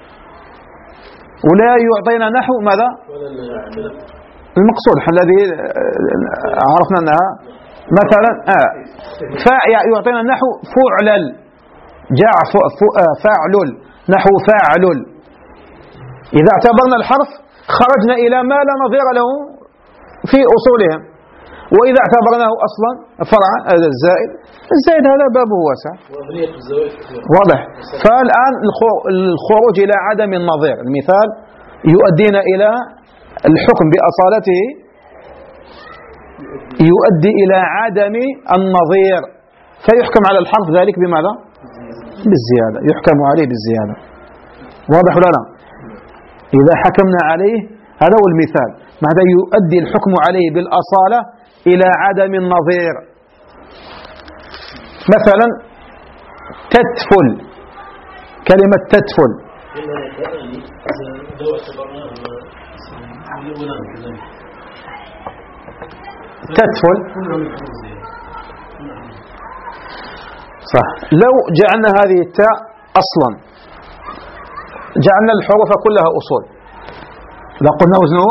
ولا يعطينا نحو ماذا؟ المقصود الذي عرفنا أنها مثلا آه يعطينا نحو فعلل، جعف فاعلل نحو فاعلل. إذا اعتبرنا الحرف خرجنا إلى ما لا نظير له في أصولهم. وإذا اعتبرناه أصلا فرعا هذا الزائد، الزائد هذا بابه واسع واضح. فالآن الخروج إلى عدم النظير، المثال يؤدينا إلى الحكم بأصالته، يؤدي إلى عدم النظير، فيحكم على الحرف ذلك بماذا؟ بالزيادة، يحكم عليه بالزيادة، واضح ولا لا؟ إذا حكمنا عليه، هذا هو المثال، ماذا يؤدي الحكم عليه بالأصالة إلى عدم النظير. مثلا تدفل، كلمة تدفل تدفل صح. لو جعلنا هذه التاء أصلا، جعلنا الحروف كلها أصول، لقلنا وزنه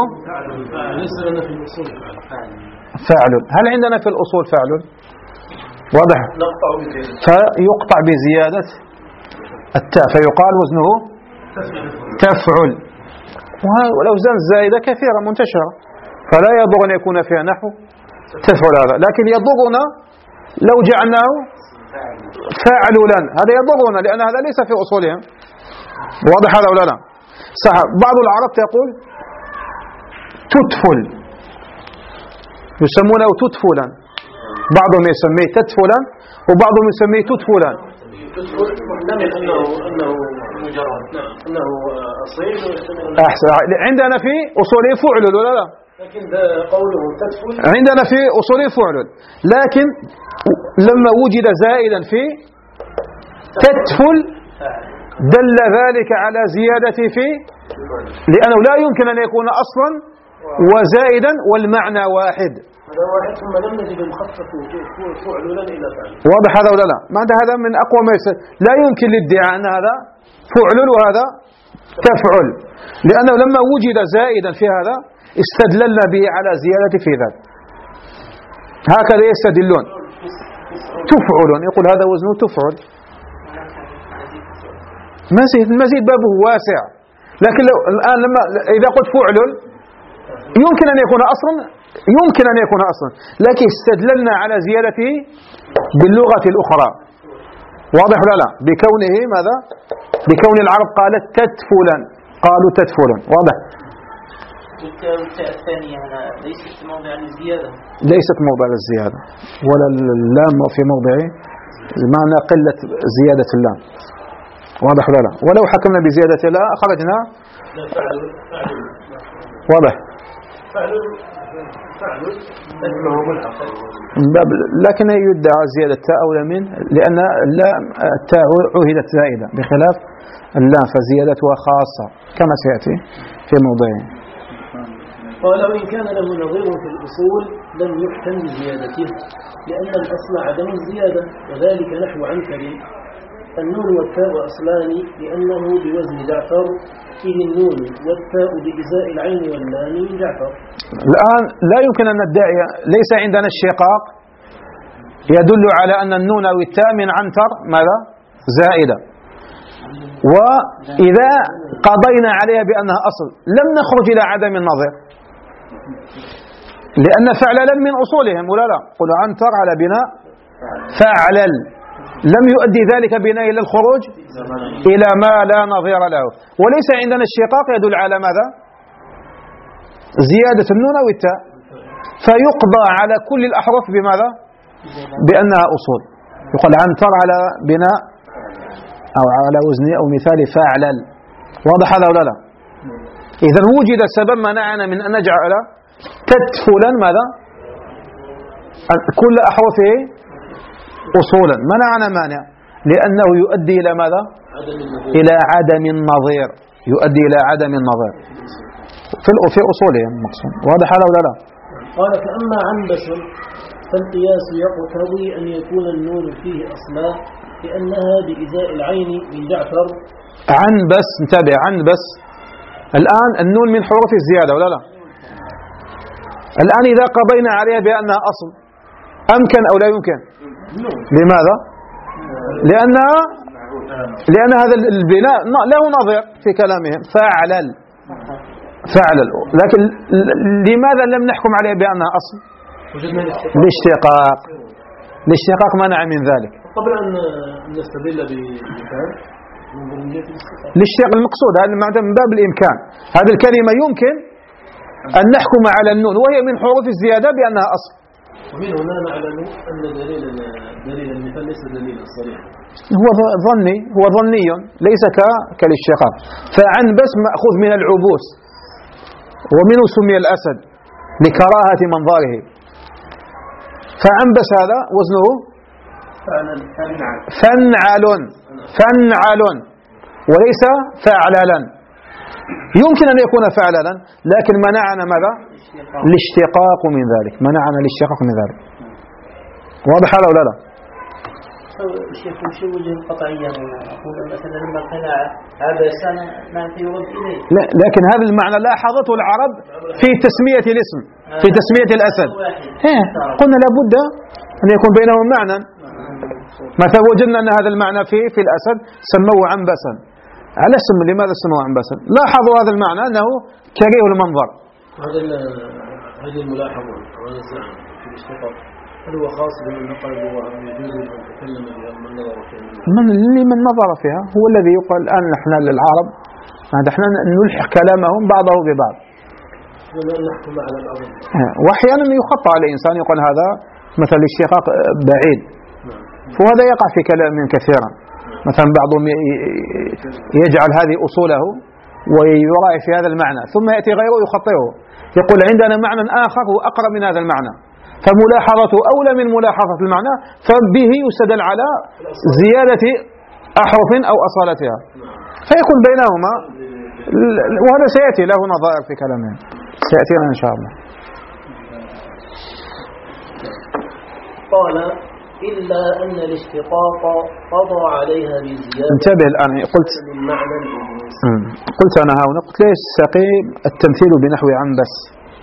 فاعل. هل عندنا في الأصول فاعل؟ واضح. فيقطع بزيادة التاء فيقال وزنه تفعل. والأوزان الزائدة كثيرة منتشرة، فلا يضر أن يكون فيها نحو تفعل هذا، لكن يضرنا لو جعلناه فاعلولا، هذا يضرنا لأن هذا ليس في أصولهم. واضح هذا ولا لا؟ صح. بعض العرب تقول تدفل، يسمونه تدفلا، بعضهم يسميه تدفلا وبعضهم يسميه تدفلا. أنه أنه مجرد أنه أصيل. أحسن. عندنا في أصوله فعل ولا لا؟ لكن قوله تدفل عندنا في أصوله فعل، لكن لما وجد زائدا في تدفل دل ذلك على زيادة في، لأنه لا يمكن أن يكون أصلا وزائدا والمعنى واحد. هذا واحد ثم لم نجد مخفف فعلا إلى فعل. واضح هذا ولا لا؟ معنى هذا من أقوى ما يصير. لا يمكن الادعاء أن هذا فعل وهذا تفعل، لأنه لما وجد زائدا في هذا استدللنا به على زيادة في ذلك. هكذا يستدلون. تفعل يقول هذا وزنه تفعل. مزيد المزيد بابه واسع، لكن لو الآن لما إذا قلت فعل يمكن أن يكون أصلا، يمكن أن يكون أصلا، لكن استدللنا على زيادته باللغة الأخرى. واضح ولا لا؟ بكونه ماذا؟ بكون العرب قالت تدفلا، قالوا تدفلا. واضح؟ والتاء الثانية ليست موضع للزيادة، ليست موضع للزيادة، ولا اللام في موضع معنى قلة زيادة اللام. واضح ولا لا؟ ولو حكمنا بزيادة لا خرجنا. واضح؟ لكن يدعى زيادة التاء أولى منه، لأن اللام التاء عهدت زائدة بخلاف اللام فزيادتها خاصة كما سيأتي في موضعه. قال وإن كان له نظير في الأصول لم يحكم بزيادته، لأن الأصل عدم الزيادة، وذلك نحو عنكر. النون والتاء أصلان لأنه بوزن جعفر، إذ النون والتاء بإزاء العين واللام من جعفر. الآن لا يمكن أن ندعي، ليس عندنا الشقاق يدل على أن النون أو التاء من عنتر ماذا؟ زائدة. وإذا قضينا عليها بأنها أصل لم نخرج إلى عدم النظر، لأن فعللا من أصولهم ولا لا؟ قل عنتر على بناء فعلل، لم يؤدي ذلك بنا إلى الخروج إلى ما لا نظير له. وليس عندنا الشقاق يدل على ماذا؟ زيادة النون أو التاء، فيقضى على كل الأحرف بماذا؟ بأنها أصول. يقول عنتر على بناء أو على وزن أو مثال فاعلل. واضح هذا ولا لا؟ إذا وجد سبب منعنا من أن نجعل تدفلا ماذا؟ كل أحرفه أصولا. منعنا مانع لأنه يؤدي إلى ماذا؟ إلى عدم النظير، يؤدي إلى عدم النظير في في أصولهم مقصود. واضح هذا ولا لا؟ قال فأما عنبس فالقياس يقتضي أن يكون النون فيه أصلا، لأنها بإزاء العين من جعفر. عنبس، انتبه، عنبس الآن النون من حروف الزيادة ولا لا؟ الآن إذا قضينا عليها بأنها أصل أمكن أو لا يمكن؟ لماذا؟ لأن لأن هذا البناء له نظير في كلامهم فاعلل فاعلل، لكن لماذا لم نحكم عليه بأنها أصل؟ الاشتقاق. الاشتقاق منع من ذلك. قبل أن نستدل بمثال الاشتقاق المقصود هذا من باب الإمكان. هذه الكلمة يمكن أن نحكم على النون وهي من حروف الزيادة بأنها أصل. ومن هنا نعلم أن دليل دليل المثال ليس دليلا صريحا، هو ظني، هو ظني ليس كالاشتقاق. فعنبس مأخوذ من العبوس، ومنه سمي الأسد لكراهة منظره. فعنبس هذا وزنه فنعل فنعل وليس فعللا. يمكن أن يكون فعللا، لكن منعنا ماذا؟ الاشتقاق من ذلك، منعنا الاشتقاق من ذلك. واضح هذا ولا لا؟ الشيخ وش وجه القطعية؟ أقول مثلا لما كان عبسا ما يرد إليه. لا، لكن هذا المعنى لاحظته العرب في تسمية الاسم، في تسمية الأسد. قلنا لابد أن يكون بينهم معنى. مثلا وجدنا أن هذا المعنى في في الأسد سموه عنبسا. على اسم، لماذا سموه عنبسا؟ لاحظوا هذا المعنى أنه كريه المنظر. هذا هذه الملاحظة وهذا الزعم في الاشتقاق هل هو خاص بالنقل وأن يجوز أن يتكلم بها من نظر فيها؟ من اللي من نظر فيها هو الذي يقال الآن نحن للعرب نحن نلحق كلامهم بعضه ببعض. ولا نحكم على بعض. وأحيانا يخطأ على الإنسان يقول هذا مثلا الاشتقاق بعيد، وهذا يقع في كلام كثيرا. مثلا بعضهم يجعل هذه أصوله ويراعي في هذا المعنى، ثم يأتي غيره يخطئه، يقول عندنا معنى آخر هو أقرب من هذا المعنى، فملاحظته أولى من ملاحظة المعنى، فبه يستدل على زيادة أحرف أو أصالتها، فيكون بينهما. وهذا سيأتي له نظائر في كلامه، سيأتينا إن شاء الله. قال إلا أن الاشتقاق قضى عليها بالزيادة. انتبه الآن، قلت قلت أنا هنا قلت ليش سقيم التمثيل بنحو عن بس،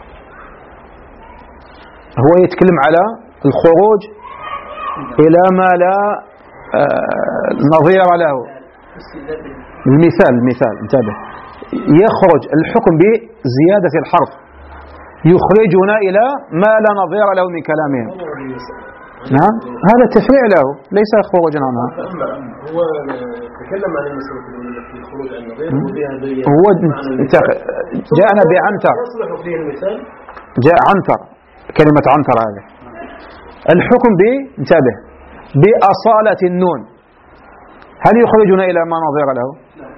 هو يتكلم على الخروج إلى ما لا آه نظير له. المثال المثال انتبه، يخرج الحكم بزيادة الحرف يخرجنا إلى ما لا نظير له من كلامهم. نعم، هذا تفريع له ليس خروجا عنها. هو تكلم عن المسألة في الخروج عن النظير، هو جاءنا بعنتر، يصلح فيه المثال، جاء عنتر، كلمة عنتر هذه الحكم ب انتبه بأصالة النون، هل يخرجنا إلى ما نظير له؟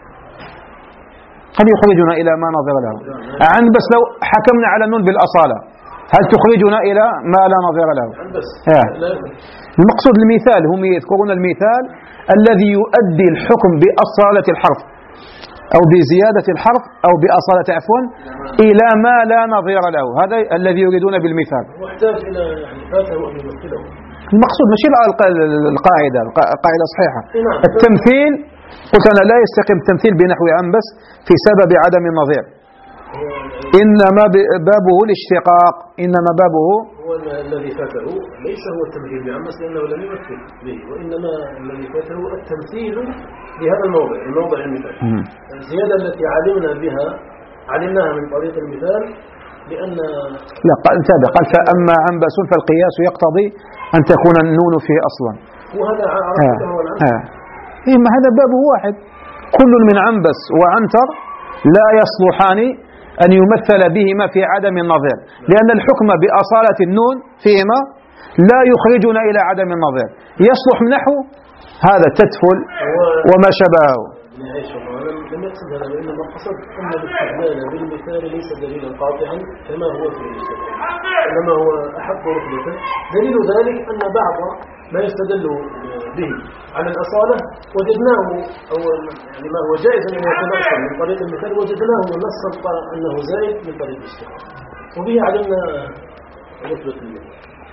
هل يخرجنا إلى ما نظير له؟ عن بس لو حكمنا على النون بالأصالة هل تخرجنا إلى ما لا نظير له؟ المقصود المثال، هم يذكرون المثال الذي يؤدي الحكم بأصالة الحرف أو بزيادة الحرف أو بأصالة عفوا إلى ما لا نظير له، هذا الذي يريدون بالمثال. واحتاج إلى يعني فاته أن يمثله. المقصود مش القاعدة، القاعدة صحيحة. التمثيل قلت أنا لا يستقيم التمثيل بنحو عن بس في سبب عدم النظير، إنما بابه الاشتقاق، إنما بابه هو الذي فاته ليس هو التمثيل بعن بس لأنه لم يمثل به، وإنما الذي فاته التمثيل بهذا الموضع، الموضع المثال. الزيادة التي علمنا بها علمناها من طريق المثال، لأن لا قال انتبه، قال فأما عنبس فالقياس يقتضي أن تكون النون فيه أصلا، وهذا عرفته هو العنبس. إما هذا باب واحد، كل من عنبس وعنتر لا يصلحان أن يمثل بهما في عدم النظير، لأن الحكم بأصالة النون فيهما لا يخرجنا إلى عدم النظير، يصلح من نحو هذا تدفل وما شبهه. لم يقصد هذا، وإنما قصد أن الاستدلال بالمثال ليس دليلا قاطعا كما هو في المثال، إنما هو أحق رتبة. دليل ذلك أن بعض ما يستدل به على الأصالة وجدناه، أو يعني ما هو جائز أن يكون أصلا من طريق المثال وجدناه نصا أنه زائد من طريق الاستقامة، وبه علمنا رتبة المثال.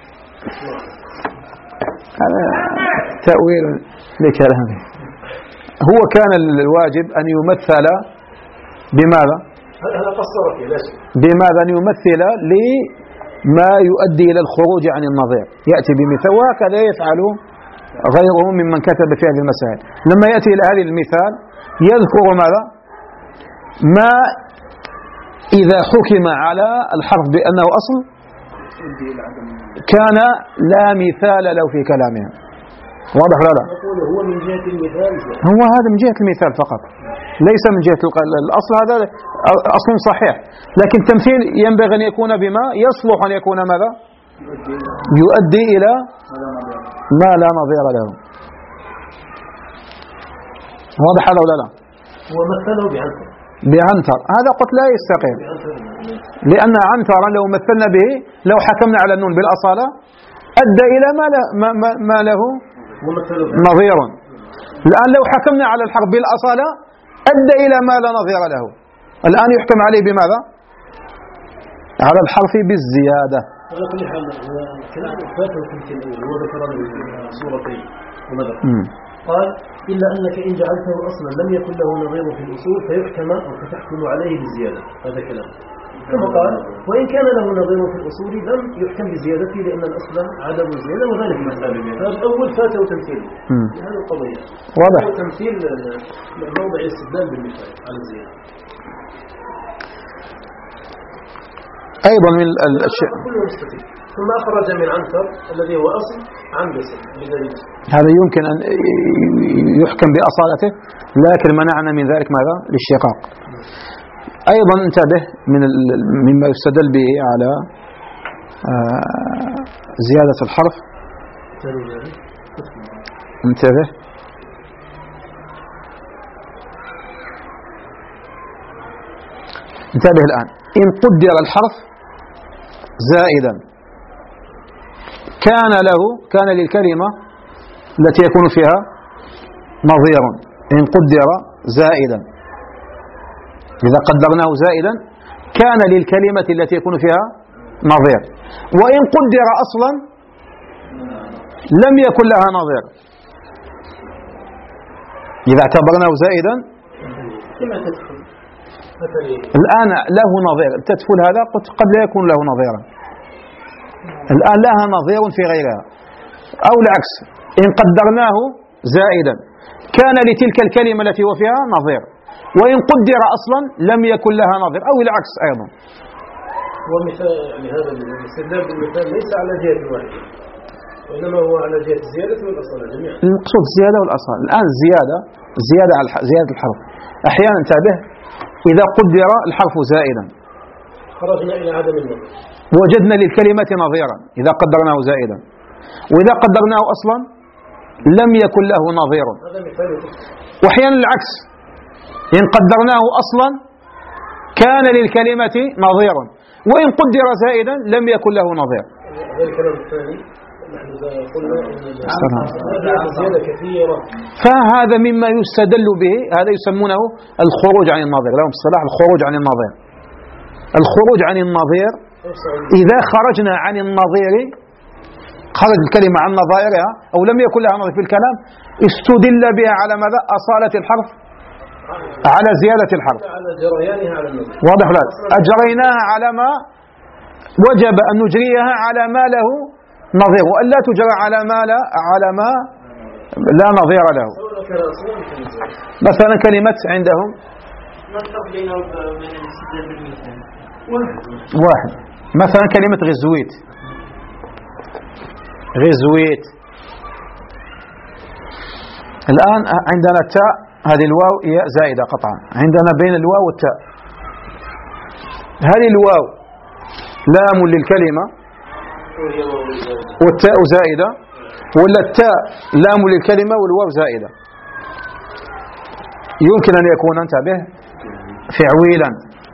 هذا تأويل لكلامه. هو كان الواجب أن يمثل بماذا؟ هذا قصر فيه لا شيء. بماذا؟ أن يمثل لما يؤدي إلى الخروج عن النظير، يأتي بمثال، وهكذا يفعل غيره ممن كتب في هذه المسائل. لما يأتي إلى هذه المثال يذكر ماذا؟ ما إذا حكم على الحرف بأنه أصل كان لا مثال له في كلامهم. واضح ولا لا؟ هو من جهة المثال، هو هذا من جهة المثال فقط، ليس من جهة الأصل. هذا أصل صحيح، لكن التمثيل ينبغي أن يكون بما يصلح أن يكون ماذا؟ يؤدي إلى ما لا نظير له. واضح هذا ولا لا؟ هو مثله بعنتر بعنتر، هذا قلت لا يستقيم، لأن عنترا لو مثلنا به، لو حكمنا على النون بالأصالة أدى إلى ما, له ما, ما, ما له نظير. الآن لو حكمنا على الحرف بالأصالة أدى إلى ما لا نظير له. الآن يحكم عليه بماذا؟ على الحرف بالزيادة. على كل حال هو كلام فاته في الكلام، هو ذكر سورتين وماذا قال إلا أنك إن جعلته أصلا لم يكن له نظير في الأصول فيحكم أو فتحكم عليه بالزيادة. هذا كلام. ثم قال وإن كان له نظير في الأصول لم يحكم بزيادته لأن الأصل عدم الزيادة، وذلك مثال. فالأول فاته تمثيل هذه القضية، واضح. تمثيل موضع الاستدلال بالمثال على الزيادة. أيضا من الأشياء ثم أخرج من عنتر الذي هو أصل عنبس بدليل، هذا يمكن أن يحكم بأصالته، لكن منعنا من ذلك ماذا؟ الاشتقاق. أيضا انتبه من مما يستدل به على زيادة الحرف. انتبه، انتبه الآن. إن قدر الحرف زائدا كان له كان للكلمة التي يكون فيها نظير. إن قدر زائدا، إذا قدرناه زائدا كان للكلمة التي يكون فيها نظير. وإن قدر أصلا لم يكن لها نظير. إذا اعتبرناه زائدا الآن له نظير. تدخل هذا قد لا يكون له نظيرا، الآن لها نظير في غيرها. أو العكس، إن قدرناه زائدا كان لتلك الكلمة التي هو فيها نظير، وإن قدر أصلا لم يكن لها نظير، أو العكس أيضا. ومثال لهذا الاستدلال بالمثال ليس على جهة واحدة، وإنما هو على جهة الزيادة والأصل جميعا. المقصود الزيادة والأصل. الآن الزيادة زيادة على زيادة الحرف. أحيانا انتبه، إذا قدر الحرف زائدا خرجنا إلى عدم النظر، وجدنا للكلمة نظيرا إذا قدرناه زائدا، وإذا قدرناه أصلا لم يكن له نظير. هذا مثال. وأحيانا العكس، إن قدرناه أصلا كان للكلمة نظير، وإن قدر زائدا لم يكن له نظير. هذا الكلام الثاني نحن قلنا أن زيادة كثيرة، فهذا مما يستدل به. هذا يسمونه الخروج عن النظير، لهم اصطلاح الخروج عن النظير. الخروج عن النظير، إذا خرجنا عن النظير، خرج الكلمة عن نظائرها أو لم يكن لها نظير في الكلام، استدل بها على ماذا؟ أصالة الحرف على زيادة الحرف، على جريانها على النظر. واضح لا؟ أجريناها على ما وجب أن نجريها على ما له نظير، وأن لا تجرى على ما لا على ما لا نظير له. مثلا كلمة عندهم واحد، مثلا كلمة غزويت. غزويت الآن عندنا التاء، هذه الواو هي زائدة قطعا، عندنا بين الواو والتاء. هل الواو لام للكلمة والتاء زائدة، ولا التاء لام للكلمة والواو زائدة؟ يمكن أن يكون انتبه فعويلا،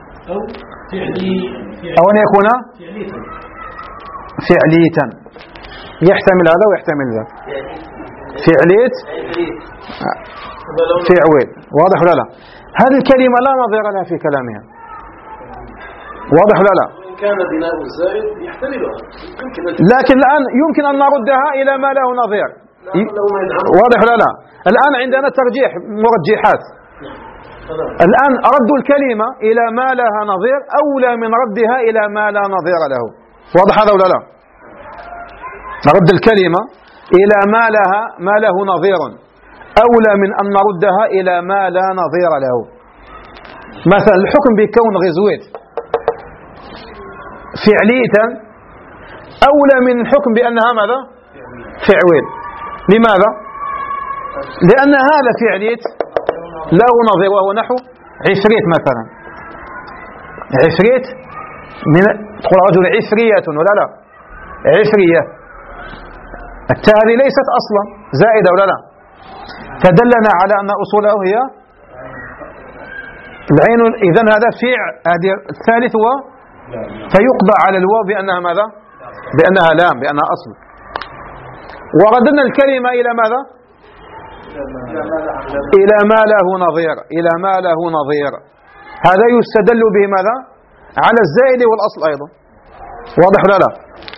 أو أن يكون فعليتا. يحتمل هذا ويحتمل ذا. فعليت فعويل، واضح ولا لا؟ هذه الكلمة لا نظير لها في كلامها، واضح ولا لا؟ كان بناء الزائد يحتملها، لكن الآن يمكن أن نردها إلى ما له نظير، واضح ولا لا؟ الآن عندنا ترجيح مرجحات. الآن رد الكلمة إلى ما لها نظير أولى من ردها إلى ما لا نظير له، واضح هذا ولا لا؟ نرد الكلمة إلى ما لها ما له نظير أولى من أن نردها إلى ما لا نظير له. مثلا الحكم بكون غزويت فعليتا أولى من الحكم بأنها ماذا؟ فعويل. لماذا؟ لأن هذا فعليت له نظير، وهو نحو عفريت مثلا. عفريت من تقول رجل عفرية ولا لا؟ عفرية، التاء هذه ليست أصلا زائدة ولا لا؟ فدلنا على أن أصوله هي العين. إذن هذا فيع. هذه الثالث هو فيقضى على الواو بأنها ماذا؟ بأنها لام، بأنها أصل. وردنا الكلمة إلى ماذا؟ إلى ما له نظير، إلى ما له نظير. هذا يستدل به ماذا؟ على الزائد والأصل أيضا، واضح ولا لا؟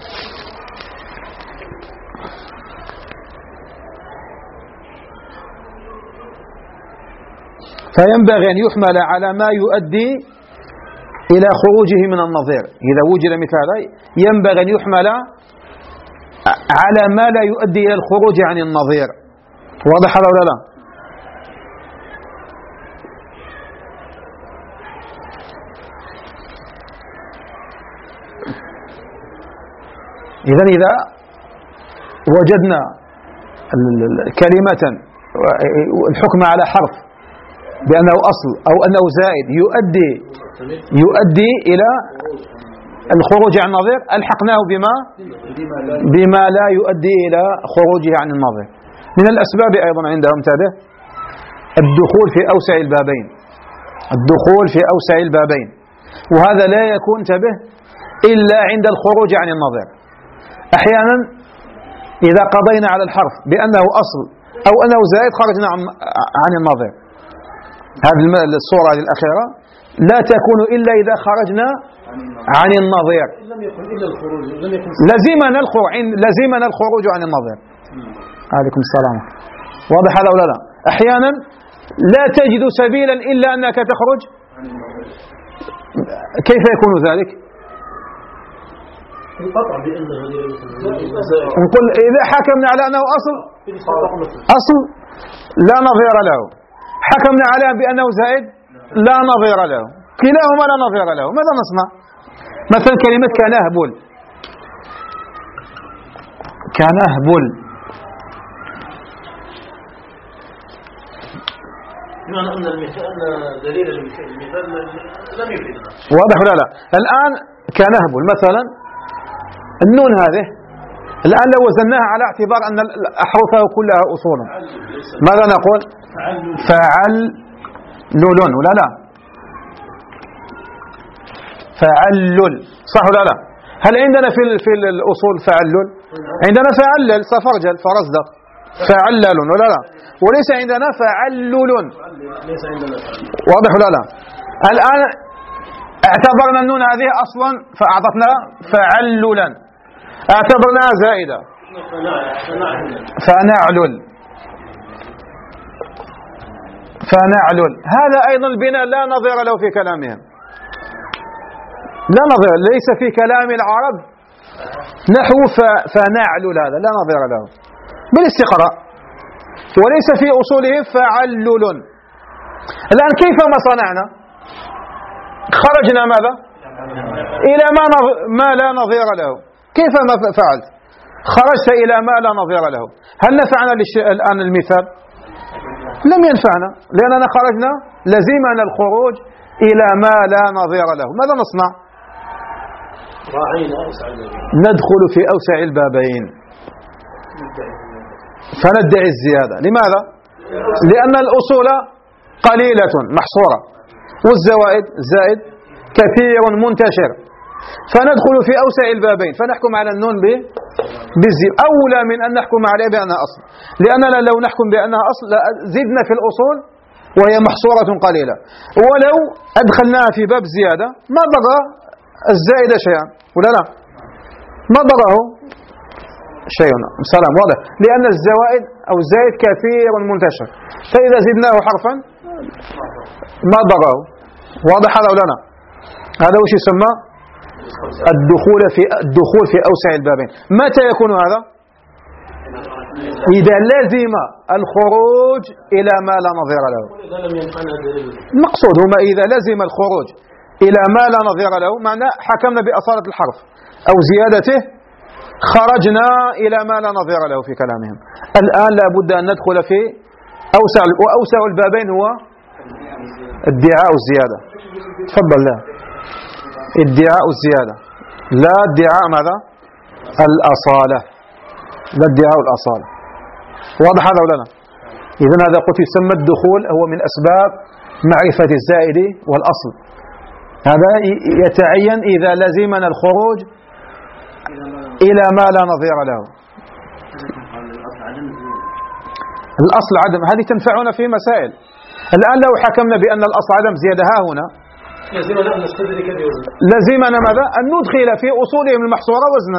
فينبغي أن يحمل على ما يؤدي إلى خروجه من النظير. إذا وجد مثل هذا ينبغي أن يحمل على ما لا يؤدي إلى الخروج عن النظير، واضح هذا ولا لا؟ إذن إذا وجدنا كلمة الحكم على حرف بأنه أصل أو أنه زائد يؤدي يؤدي إلى الخروج عن النظير ألحقناه بما بما لا يؤدي إلى خروجه عن النظير. من الأسباب أيضا عندهم تابع الدخول في أوسع البابين، الدخول في أوسع البابين، وهذا لا يكون تبه إلا عند الخروج عن النظير. أحيانا إذا قضينا على الحرف بأنه أصل أو أنه زائد خرجنا عن النظير. هذه الصورة الأخيرة لا تكون إلا إذا خرجنا عن النظير، لم يكن إلا الخروج، لم يكن لزمنا الخروج لزمنا الخروج عن النظير. عليكم السلام. واضح هذا ولا لا؟ أحيانا لا تجد سبيلا إلا أنك تخرج. كيف يكون ذلك؟ القطع بأن نقول إذا حكمنا على أنه أصل أصل لا نظير له، حكمنا على بأنه زائد لا نظير له، كلاهما لا نظير له. ماذا نصنع؟ مثلا كلمة كنهبل، كنهبل بمعنى أن المثال دليل المثال لم يفيدنا. واضح ولا لا؟ الآن كنهبل مثلا النون هذه الآن لو وزناها على اعتبار أن أحرفه كلها أصول ماذا نقول؟ فعل لول ولا لا؟ فعلل صح ولا لا؟ هل عندنا في في الأصول فعلل؟ عندنا فعلل صفرجل فرزدق فعلل ولا لا؟ وليس عندنا فعلل. واضح ولا لا؟ الآن اعتبرنا النون هذه أصلا فأعطتنا فعللا، اعتبرناها زائدة فنعلل، فنعلل. هذا أيضا البناء لا نظير له في كلامهم، لا نظير، ليس في كلام العرب نحو فنعلل، هذا لا نظير له بالاستقراء، وليس في أصوله فعلل. الآن كيف ما صنعنا؟ خرجنا ماذا؟ إلى ما, نظ... ما لا نظير له. كيف ما فعلت؟ خرجت إلى ما لا نظير له. هل نفعنا للش... الآن المثال؟ لم ينفعنا، لأننا خرجنا لزمنا الخروج إلى ما لا نظير له. ماذا نصنع؟ ندخل في أوسع البابين فندعي الزيادة. لماذا؟ لأن الأصول قليلة محصورة والزوائد زائد كثير منتشر، فندخل في أوسع البابين فنحكم على النون بالزي أولى من أن نحكم عليها بأنها أصل، لأننا لو نحكم بأنها أصل زدنا في الأصول وهي محصورة قليلة، ولو أدخلناها في باب زيادة ما ضر الزائد شيئا ولا لا؟ ما ضره شيء. سلام واضح، لأن الزوائد أو الزائد كثير منتشر، فإذا زدناه حرفا ما ضره. واضح هذا ولا لا؟ هذا وش يسمى الدخول في الدخول في أوسع البابين. متى يكون هذا؟ إذا لزم الخروج إلى ما لا نظير له. المقصود هما إذا لزم الخروج إلى ما لا نظير له، معناه حكمنا بأصالة الحرف أو زيادته، خرجنا إلى ما لا نظير له في كلامهم. الآن لا بد أن ندخل في أوسع، وأوسع البابين هو ادعاء الزيادة. تفضل. لا ادعاء الزيادة، لا ادعاء ماذا؟ الأصالة، لا ادعاء الأصالة. واضح هذا ولا لا؟ إذن هذا قلت يسمى الدخول هو من أسباب معرفة الزائد والأصل. هذا يتعين إذا لزمنا الخروج إلى ما لا نظير له. الأصل عدم، هذه تنفعنا في مسائل. الآن لو حكمنا بأن الأصل عدم زيادة ها هنا لازمنا أن نستدرك بوزن، لازمنا ماذا؟ أن ندخل في أصولهم المحصورة وزنا.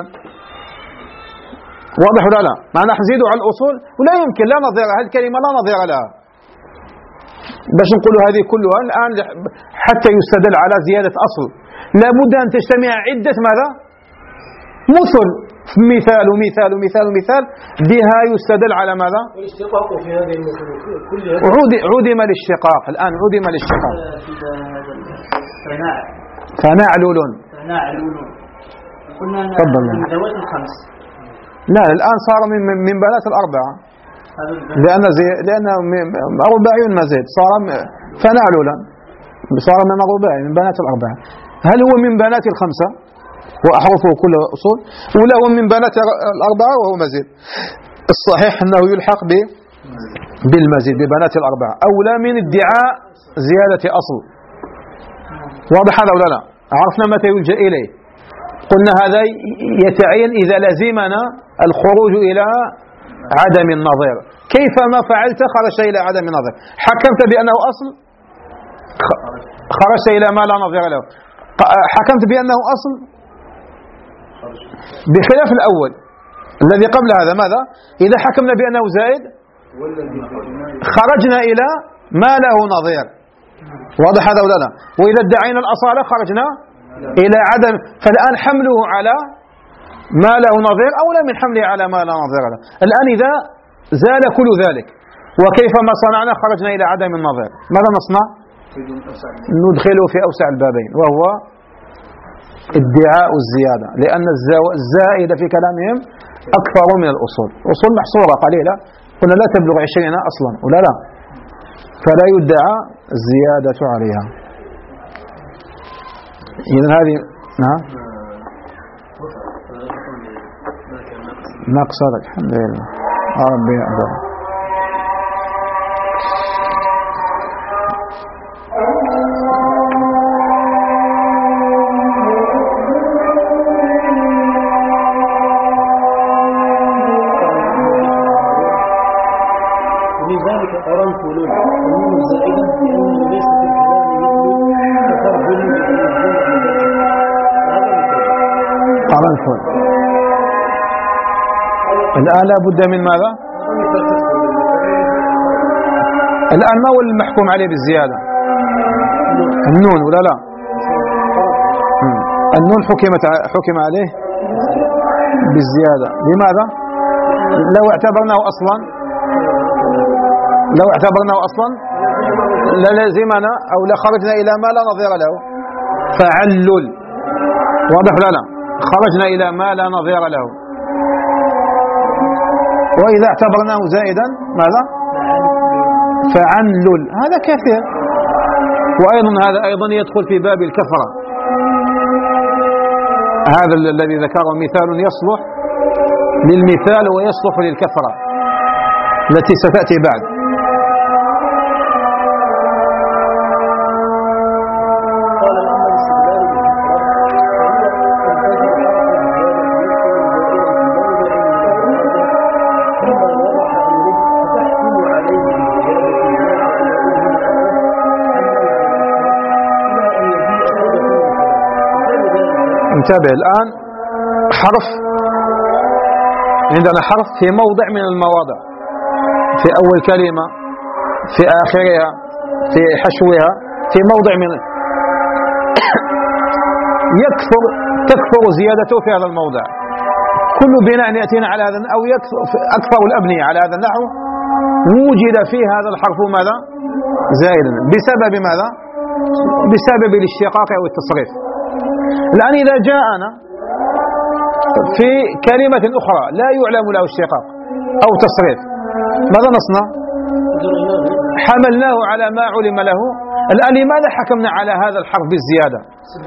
واضح ولا لا؟ معنى نزيد على الأصول ولا يمكن، لا نظير، هذه الكلمة لا نظير لها. باش نقولوا هذه كلها الآن حتى يستدل على زيادة أصل لابد أن تجتمع عدة ماذا؟ مثل، مثال ومثال ومثال ومثال، بها يستدل على ماذا؟ والاشتقاق في هذه المثل كلها. عدم الاشتقاق، الآن عدم الاشتقاق. فنعل فنعلل فنعلل قلنا من ذوات الخمس. لا الآن صار من من بنات الأربعة، لأن زي لأن رباعي ما زيد، صار فنعللا، صار من الرباعي من بنات الأربعة. هل هو من بنات الخمسة؟ وأحرفه كل أصول، وله من بنات الأربعة وهو مزيد. الصحيح أنه يلحق بالمزيد ببنات الأربعة أولى من ادعاء زيادة أصل. واضح هذا ولا لا؟ عرفنا متى يلجأ إليه. قلنا هذا يتعين إذا لزمنا الخروج إلى عدم النظير. كيفما فعلت خرجت إلى عدم النظير. حكمت بأنه أصل خرجت إلى ما لا نظير له. حكمت بأنه أصل بخلاف الأول الذي قبل هذا. ماذا؟ إذا حكمنا بأنه زائد خرجنا إلى ما له نظير. واضح هذا ولا لا؟ وإذا ادعينا الأصالة خرجنا إلى عدم. فالآن حمله على ما له نظير أولى من حمله على ما لا نظير له. الآن إذا زال كل ذلك وكيفما صنعنا خرجنا إلى عدم النظير، ماذا نصنع؟ ندخله في أوسع البابين، وهو ادعاء الزيادة، لأن الزائد في كلامهم أكثر من الأصول. أصول محصورة قليلة، قلنا لا تبلغ عشرين أصلا ولا لا، فلا يدعى الزيادة عليها. إذن هذه نعم نقصدك. الحمد لله ربي أكبر. ولذلك قرنفل النون الزائدة لأنه ليس في الكلام مثل تفرد قرنفل. الآن لا بد من ماذا؟ الآن ما هو المحكوم عليه بالزيادة؟ النون ولا لا؟ النون حكمت حكم عليه بالزيادة. لماذا؟ لو اعتبرناه أصلا لو اعتبرناه أصلا للزمنا أو لخرجنا إلى ما لا نظير له. فعلل. واضح ولا لا؟ خرجنا إلى ما لا نظير له. وإذا اعتبرناه زائدا ماذا؟ فعنلل. هذا كثير. وأيضا هذا أيضا يدخل في باب الكثرة. هذا الذي ذكره مثال يصلح للمثال ويصلح للكثرة التي ستأتي بعد. انتبه الآن، حرف عندنا حرف في موضع من المواضع، في أول كلمة، في آخرها، في حشوها، في موضع من يكثر تكثر زيادته في هذا الموضع. كل بناء يأتينا على هذا أو يكثر أكثر الأبنية على هذا النحو وجد في هذا الحرف ماذا؟ زائدا. بسبب ماذا؟ بسبب الاشتقاق أو التصريف. الآن إذا جاءنا في كلمة أخرى لا يعلم له اشتقاق أو تصريف، ماذا نصنع؟ حملناه على ما علم له. الآن لماذا حكمنا على هذا الحرف بالزيادة؟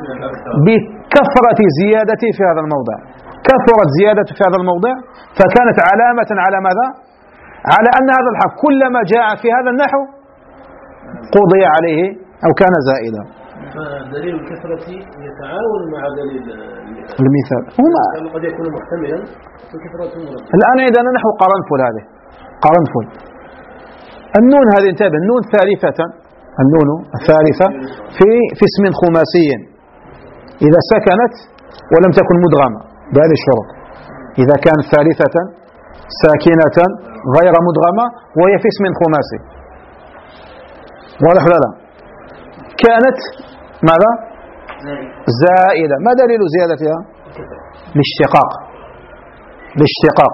بكثرة زيادته في هذا الموضع. كثرت زيادته في هذا الموضع فكانت علامة على ماذا؟ على أن هذا الحرف كلما جاء في هذا النحو قضي عليه أو كان زائدا. فدليل الكثرة يتعاون مع دليل المثال. هما قد يكون محتملا والكثرة مرتبة. الآن عندنا نحو قرنفل. هذه قرنفل. النون هذه انتبه، النون ثالثة، النون الثالثة في في اسم خماسي إذا سكنت ولم تكن مدغمة بهذه الشروط. إذا كانت ثالثة ساكنة غير مدغمة وهي في اسم خماسي. واضح ولا لا؟ كانت ماذا؟ زائدة. ما دليل زيادتها؟ الاشتقاق. الاشتقاق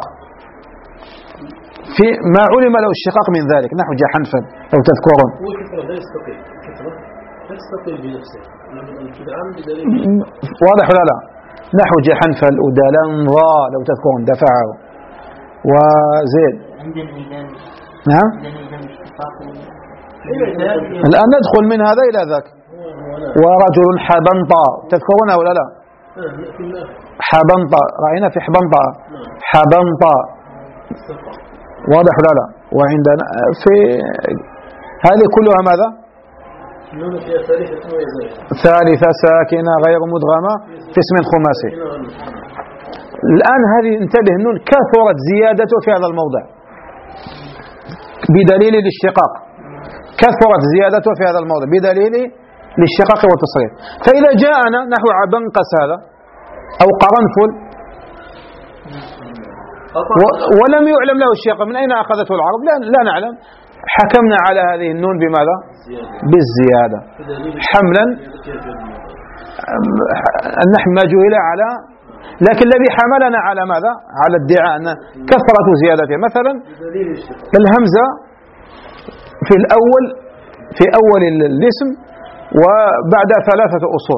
في ما علم له اشتقاق من ذلك نحو جحنفل لو تذكرون. والكثرة لا يستقيل، الكثرة لا تستقيل بنفسه. واضح ولا لا؟ نحو جحنفل ودلنظا لو تذكرون دفعه وزيد. نعم. الآن ندخل من هذا إلى ذاك. ورجل حبنطا تذكرونه ولا لا؟ حبنطة، رأينا في حبنطة حبنطة، واضح ولا لا؟ وعندنا في هذه كلها ماذا؟ ثالثة ساكنة غير مدغمة في اسم خماسي. الآن هذه انتبه، النون كثرت زيادته في هذا الموضع بدليل الاشتقاق، كثرت زيادته في هذا الموضع بدليل الاشتقاق والتصريف. فإذا جاءنا نحو عبنقس هذا أو قرنفل ولم يعلم له الشيقة، من أين أخذته العرب؟ لا, لا نعلم، حكمنا على هذه النون بماذا؟ بالزيادة حملا نحن ما جهل على، لكن الذي حملنا على ماذا؟ على ادعاء أن كثرة زيادته. مثلا الهمزة في الأول في أول الاسم وبعد ثلاثة أصول: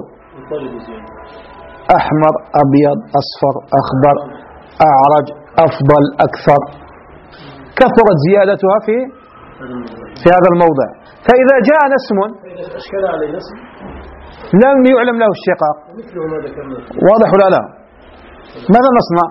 أحمر أبيض أصفر أخضر أعرج أفضل أكثر، كثرت زيادتها في في هذا الموضع. فإذا جاء اسم لم يعلم له الشقاق، واضح ولا لا؟ ماذا نصنع؟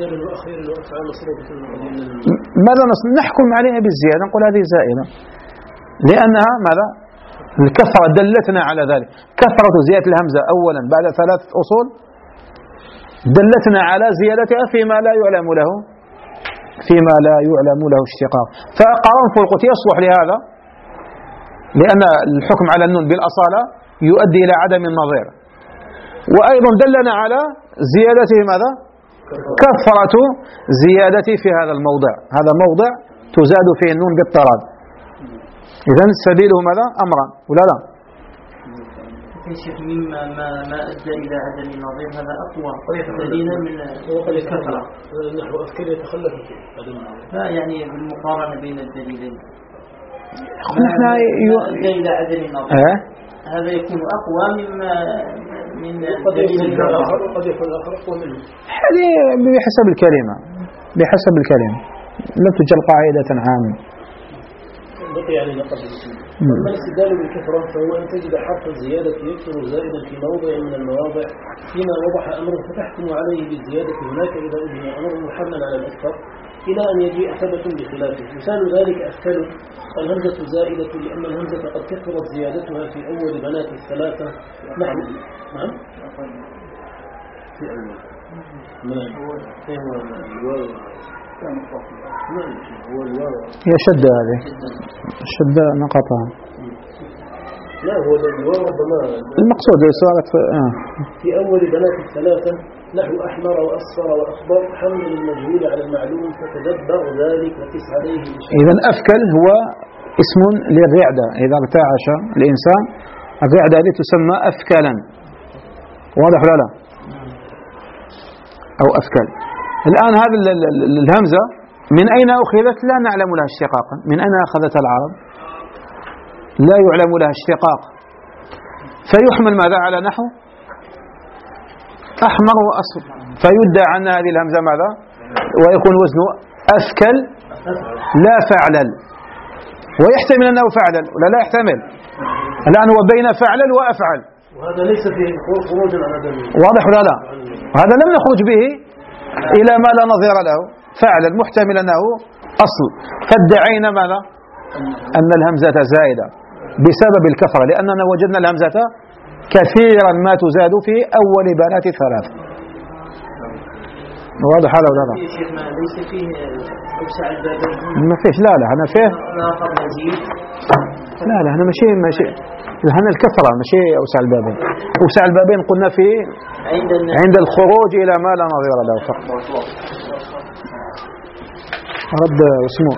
ماذا نصنع؟ نحكم عليها بالزيادة، نقول هذه زائدة لأنها ماذا؟ الكثرة دلتنا على ذلك، كثرة زيادة الهمزة أولا بعد ثلاث أصول دلتنا على زيادتها فيما لا يعلم له فيما لا يعلم له اشتقاق. فقرنفل قلت يصلح لهذا لأن الحكم على النون بالأصالة يؤدي إلى عدم النظير، وأيضا دلنا على زيادته ماذا؟ كثرة زيادته في هذا الموضع، هذا موضع تزاد فيه النون بالطراد، إذن سبيله ماذا؟ أمرا ولا لا؟ شيخ مما ما ما أدى إلى عدم النظير هذا أقوى دليلا من الكثرة نحو أفكار يتخلف عدم النظير، لا يعني بالمقارنة بين الدليلين نحن أدى إلى عدم النظير أه؟ هذا يكون أقوى مما من الدليل الآخر، وقد يكون الآخر أقوى منه. هذه بحسب الكلمة، بحسب الكلمة لا تجعل قاعدة عامة. بقي يعني نقص. أما الاستدلال بالكثرة فهو أن تجد حرف الزيادة يكثر زائدا في موضع من المواضع فيما وضح أمره فتحكم عليه بالزيادة هناك إذا أبني أمره محملا على الأكثر إلى أن يجيء ثبت بخلافه. مثال ذلك أفكل الهمزة زائدة لأن الهمزة قد كثرت زيادتها في أول بنات الثلاثة نحو نعم في أول نعم هي شدة، هذه شدة نقطها. لا هو الواو ربما المقصود صارت في, آه. في أول بنات الثلاثة نحو أحمر وأصفر وأخضر حمل المجهول على المعلوم فتدبر ذلك وقس عليه. إذن أفكل هو اسم للرعدة، إذا ارتعش الإنسان الرعدة هذه تسمى أفكلا، واضح ولا لا؟ أو أفكل. الآن هذه الهمزة من أين أخذت؟ لا نعلم لها اشتقاقا. من أين أخذت العرب؟ لا يعلم لها اشتقاق، فيحمل ماذا على نحو أحمر وأصفر، فيدعى عن هذه الهمزة ماذا؟ ويكون وزنه أفكل لا فعلل، ويحتمل أنه فعلل ولا لا يحتمل؟ الآن هو بين فعلل وأفعل، وهذا ليس فيه خروج على دليل، واضح ولا لا؟ هذا لم نخرج به إلى ما لا نظير له، فعلا محتمل أنه أصل، فادعينا ماذا؟ أن الهمزة زائدة بسبب الكثرة، لأننا وجدنا الهمزة كثيرا ما تزاد في أول بنات ثلاث. واضح هذا ولا لا؟ ليس فيه أوسع البابين، ما فيش، لا لا أنا فيه لا لا أنا ماشي ماشي هنا الكثرة ماشي أوسع البابين. أوسع البابين قلنا في عند الخروج إلى ما لا نظير له فقط. رد اسمه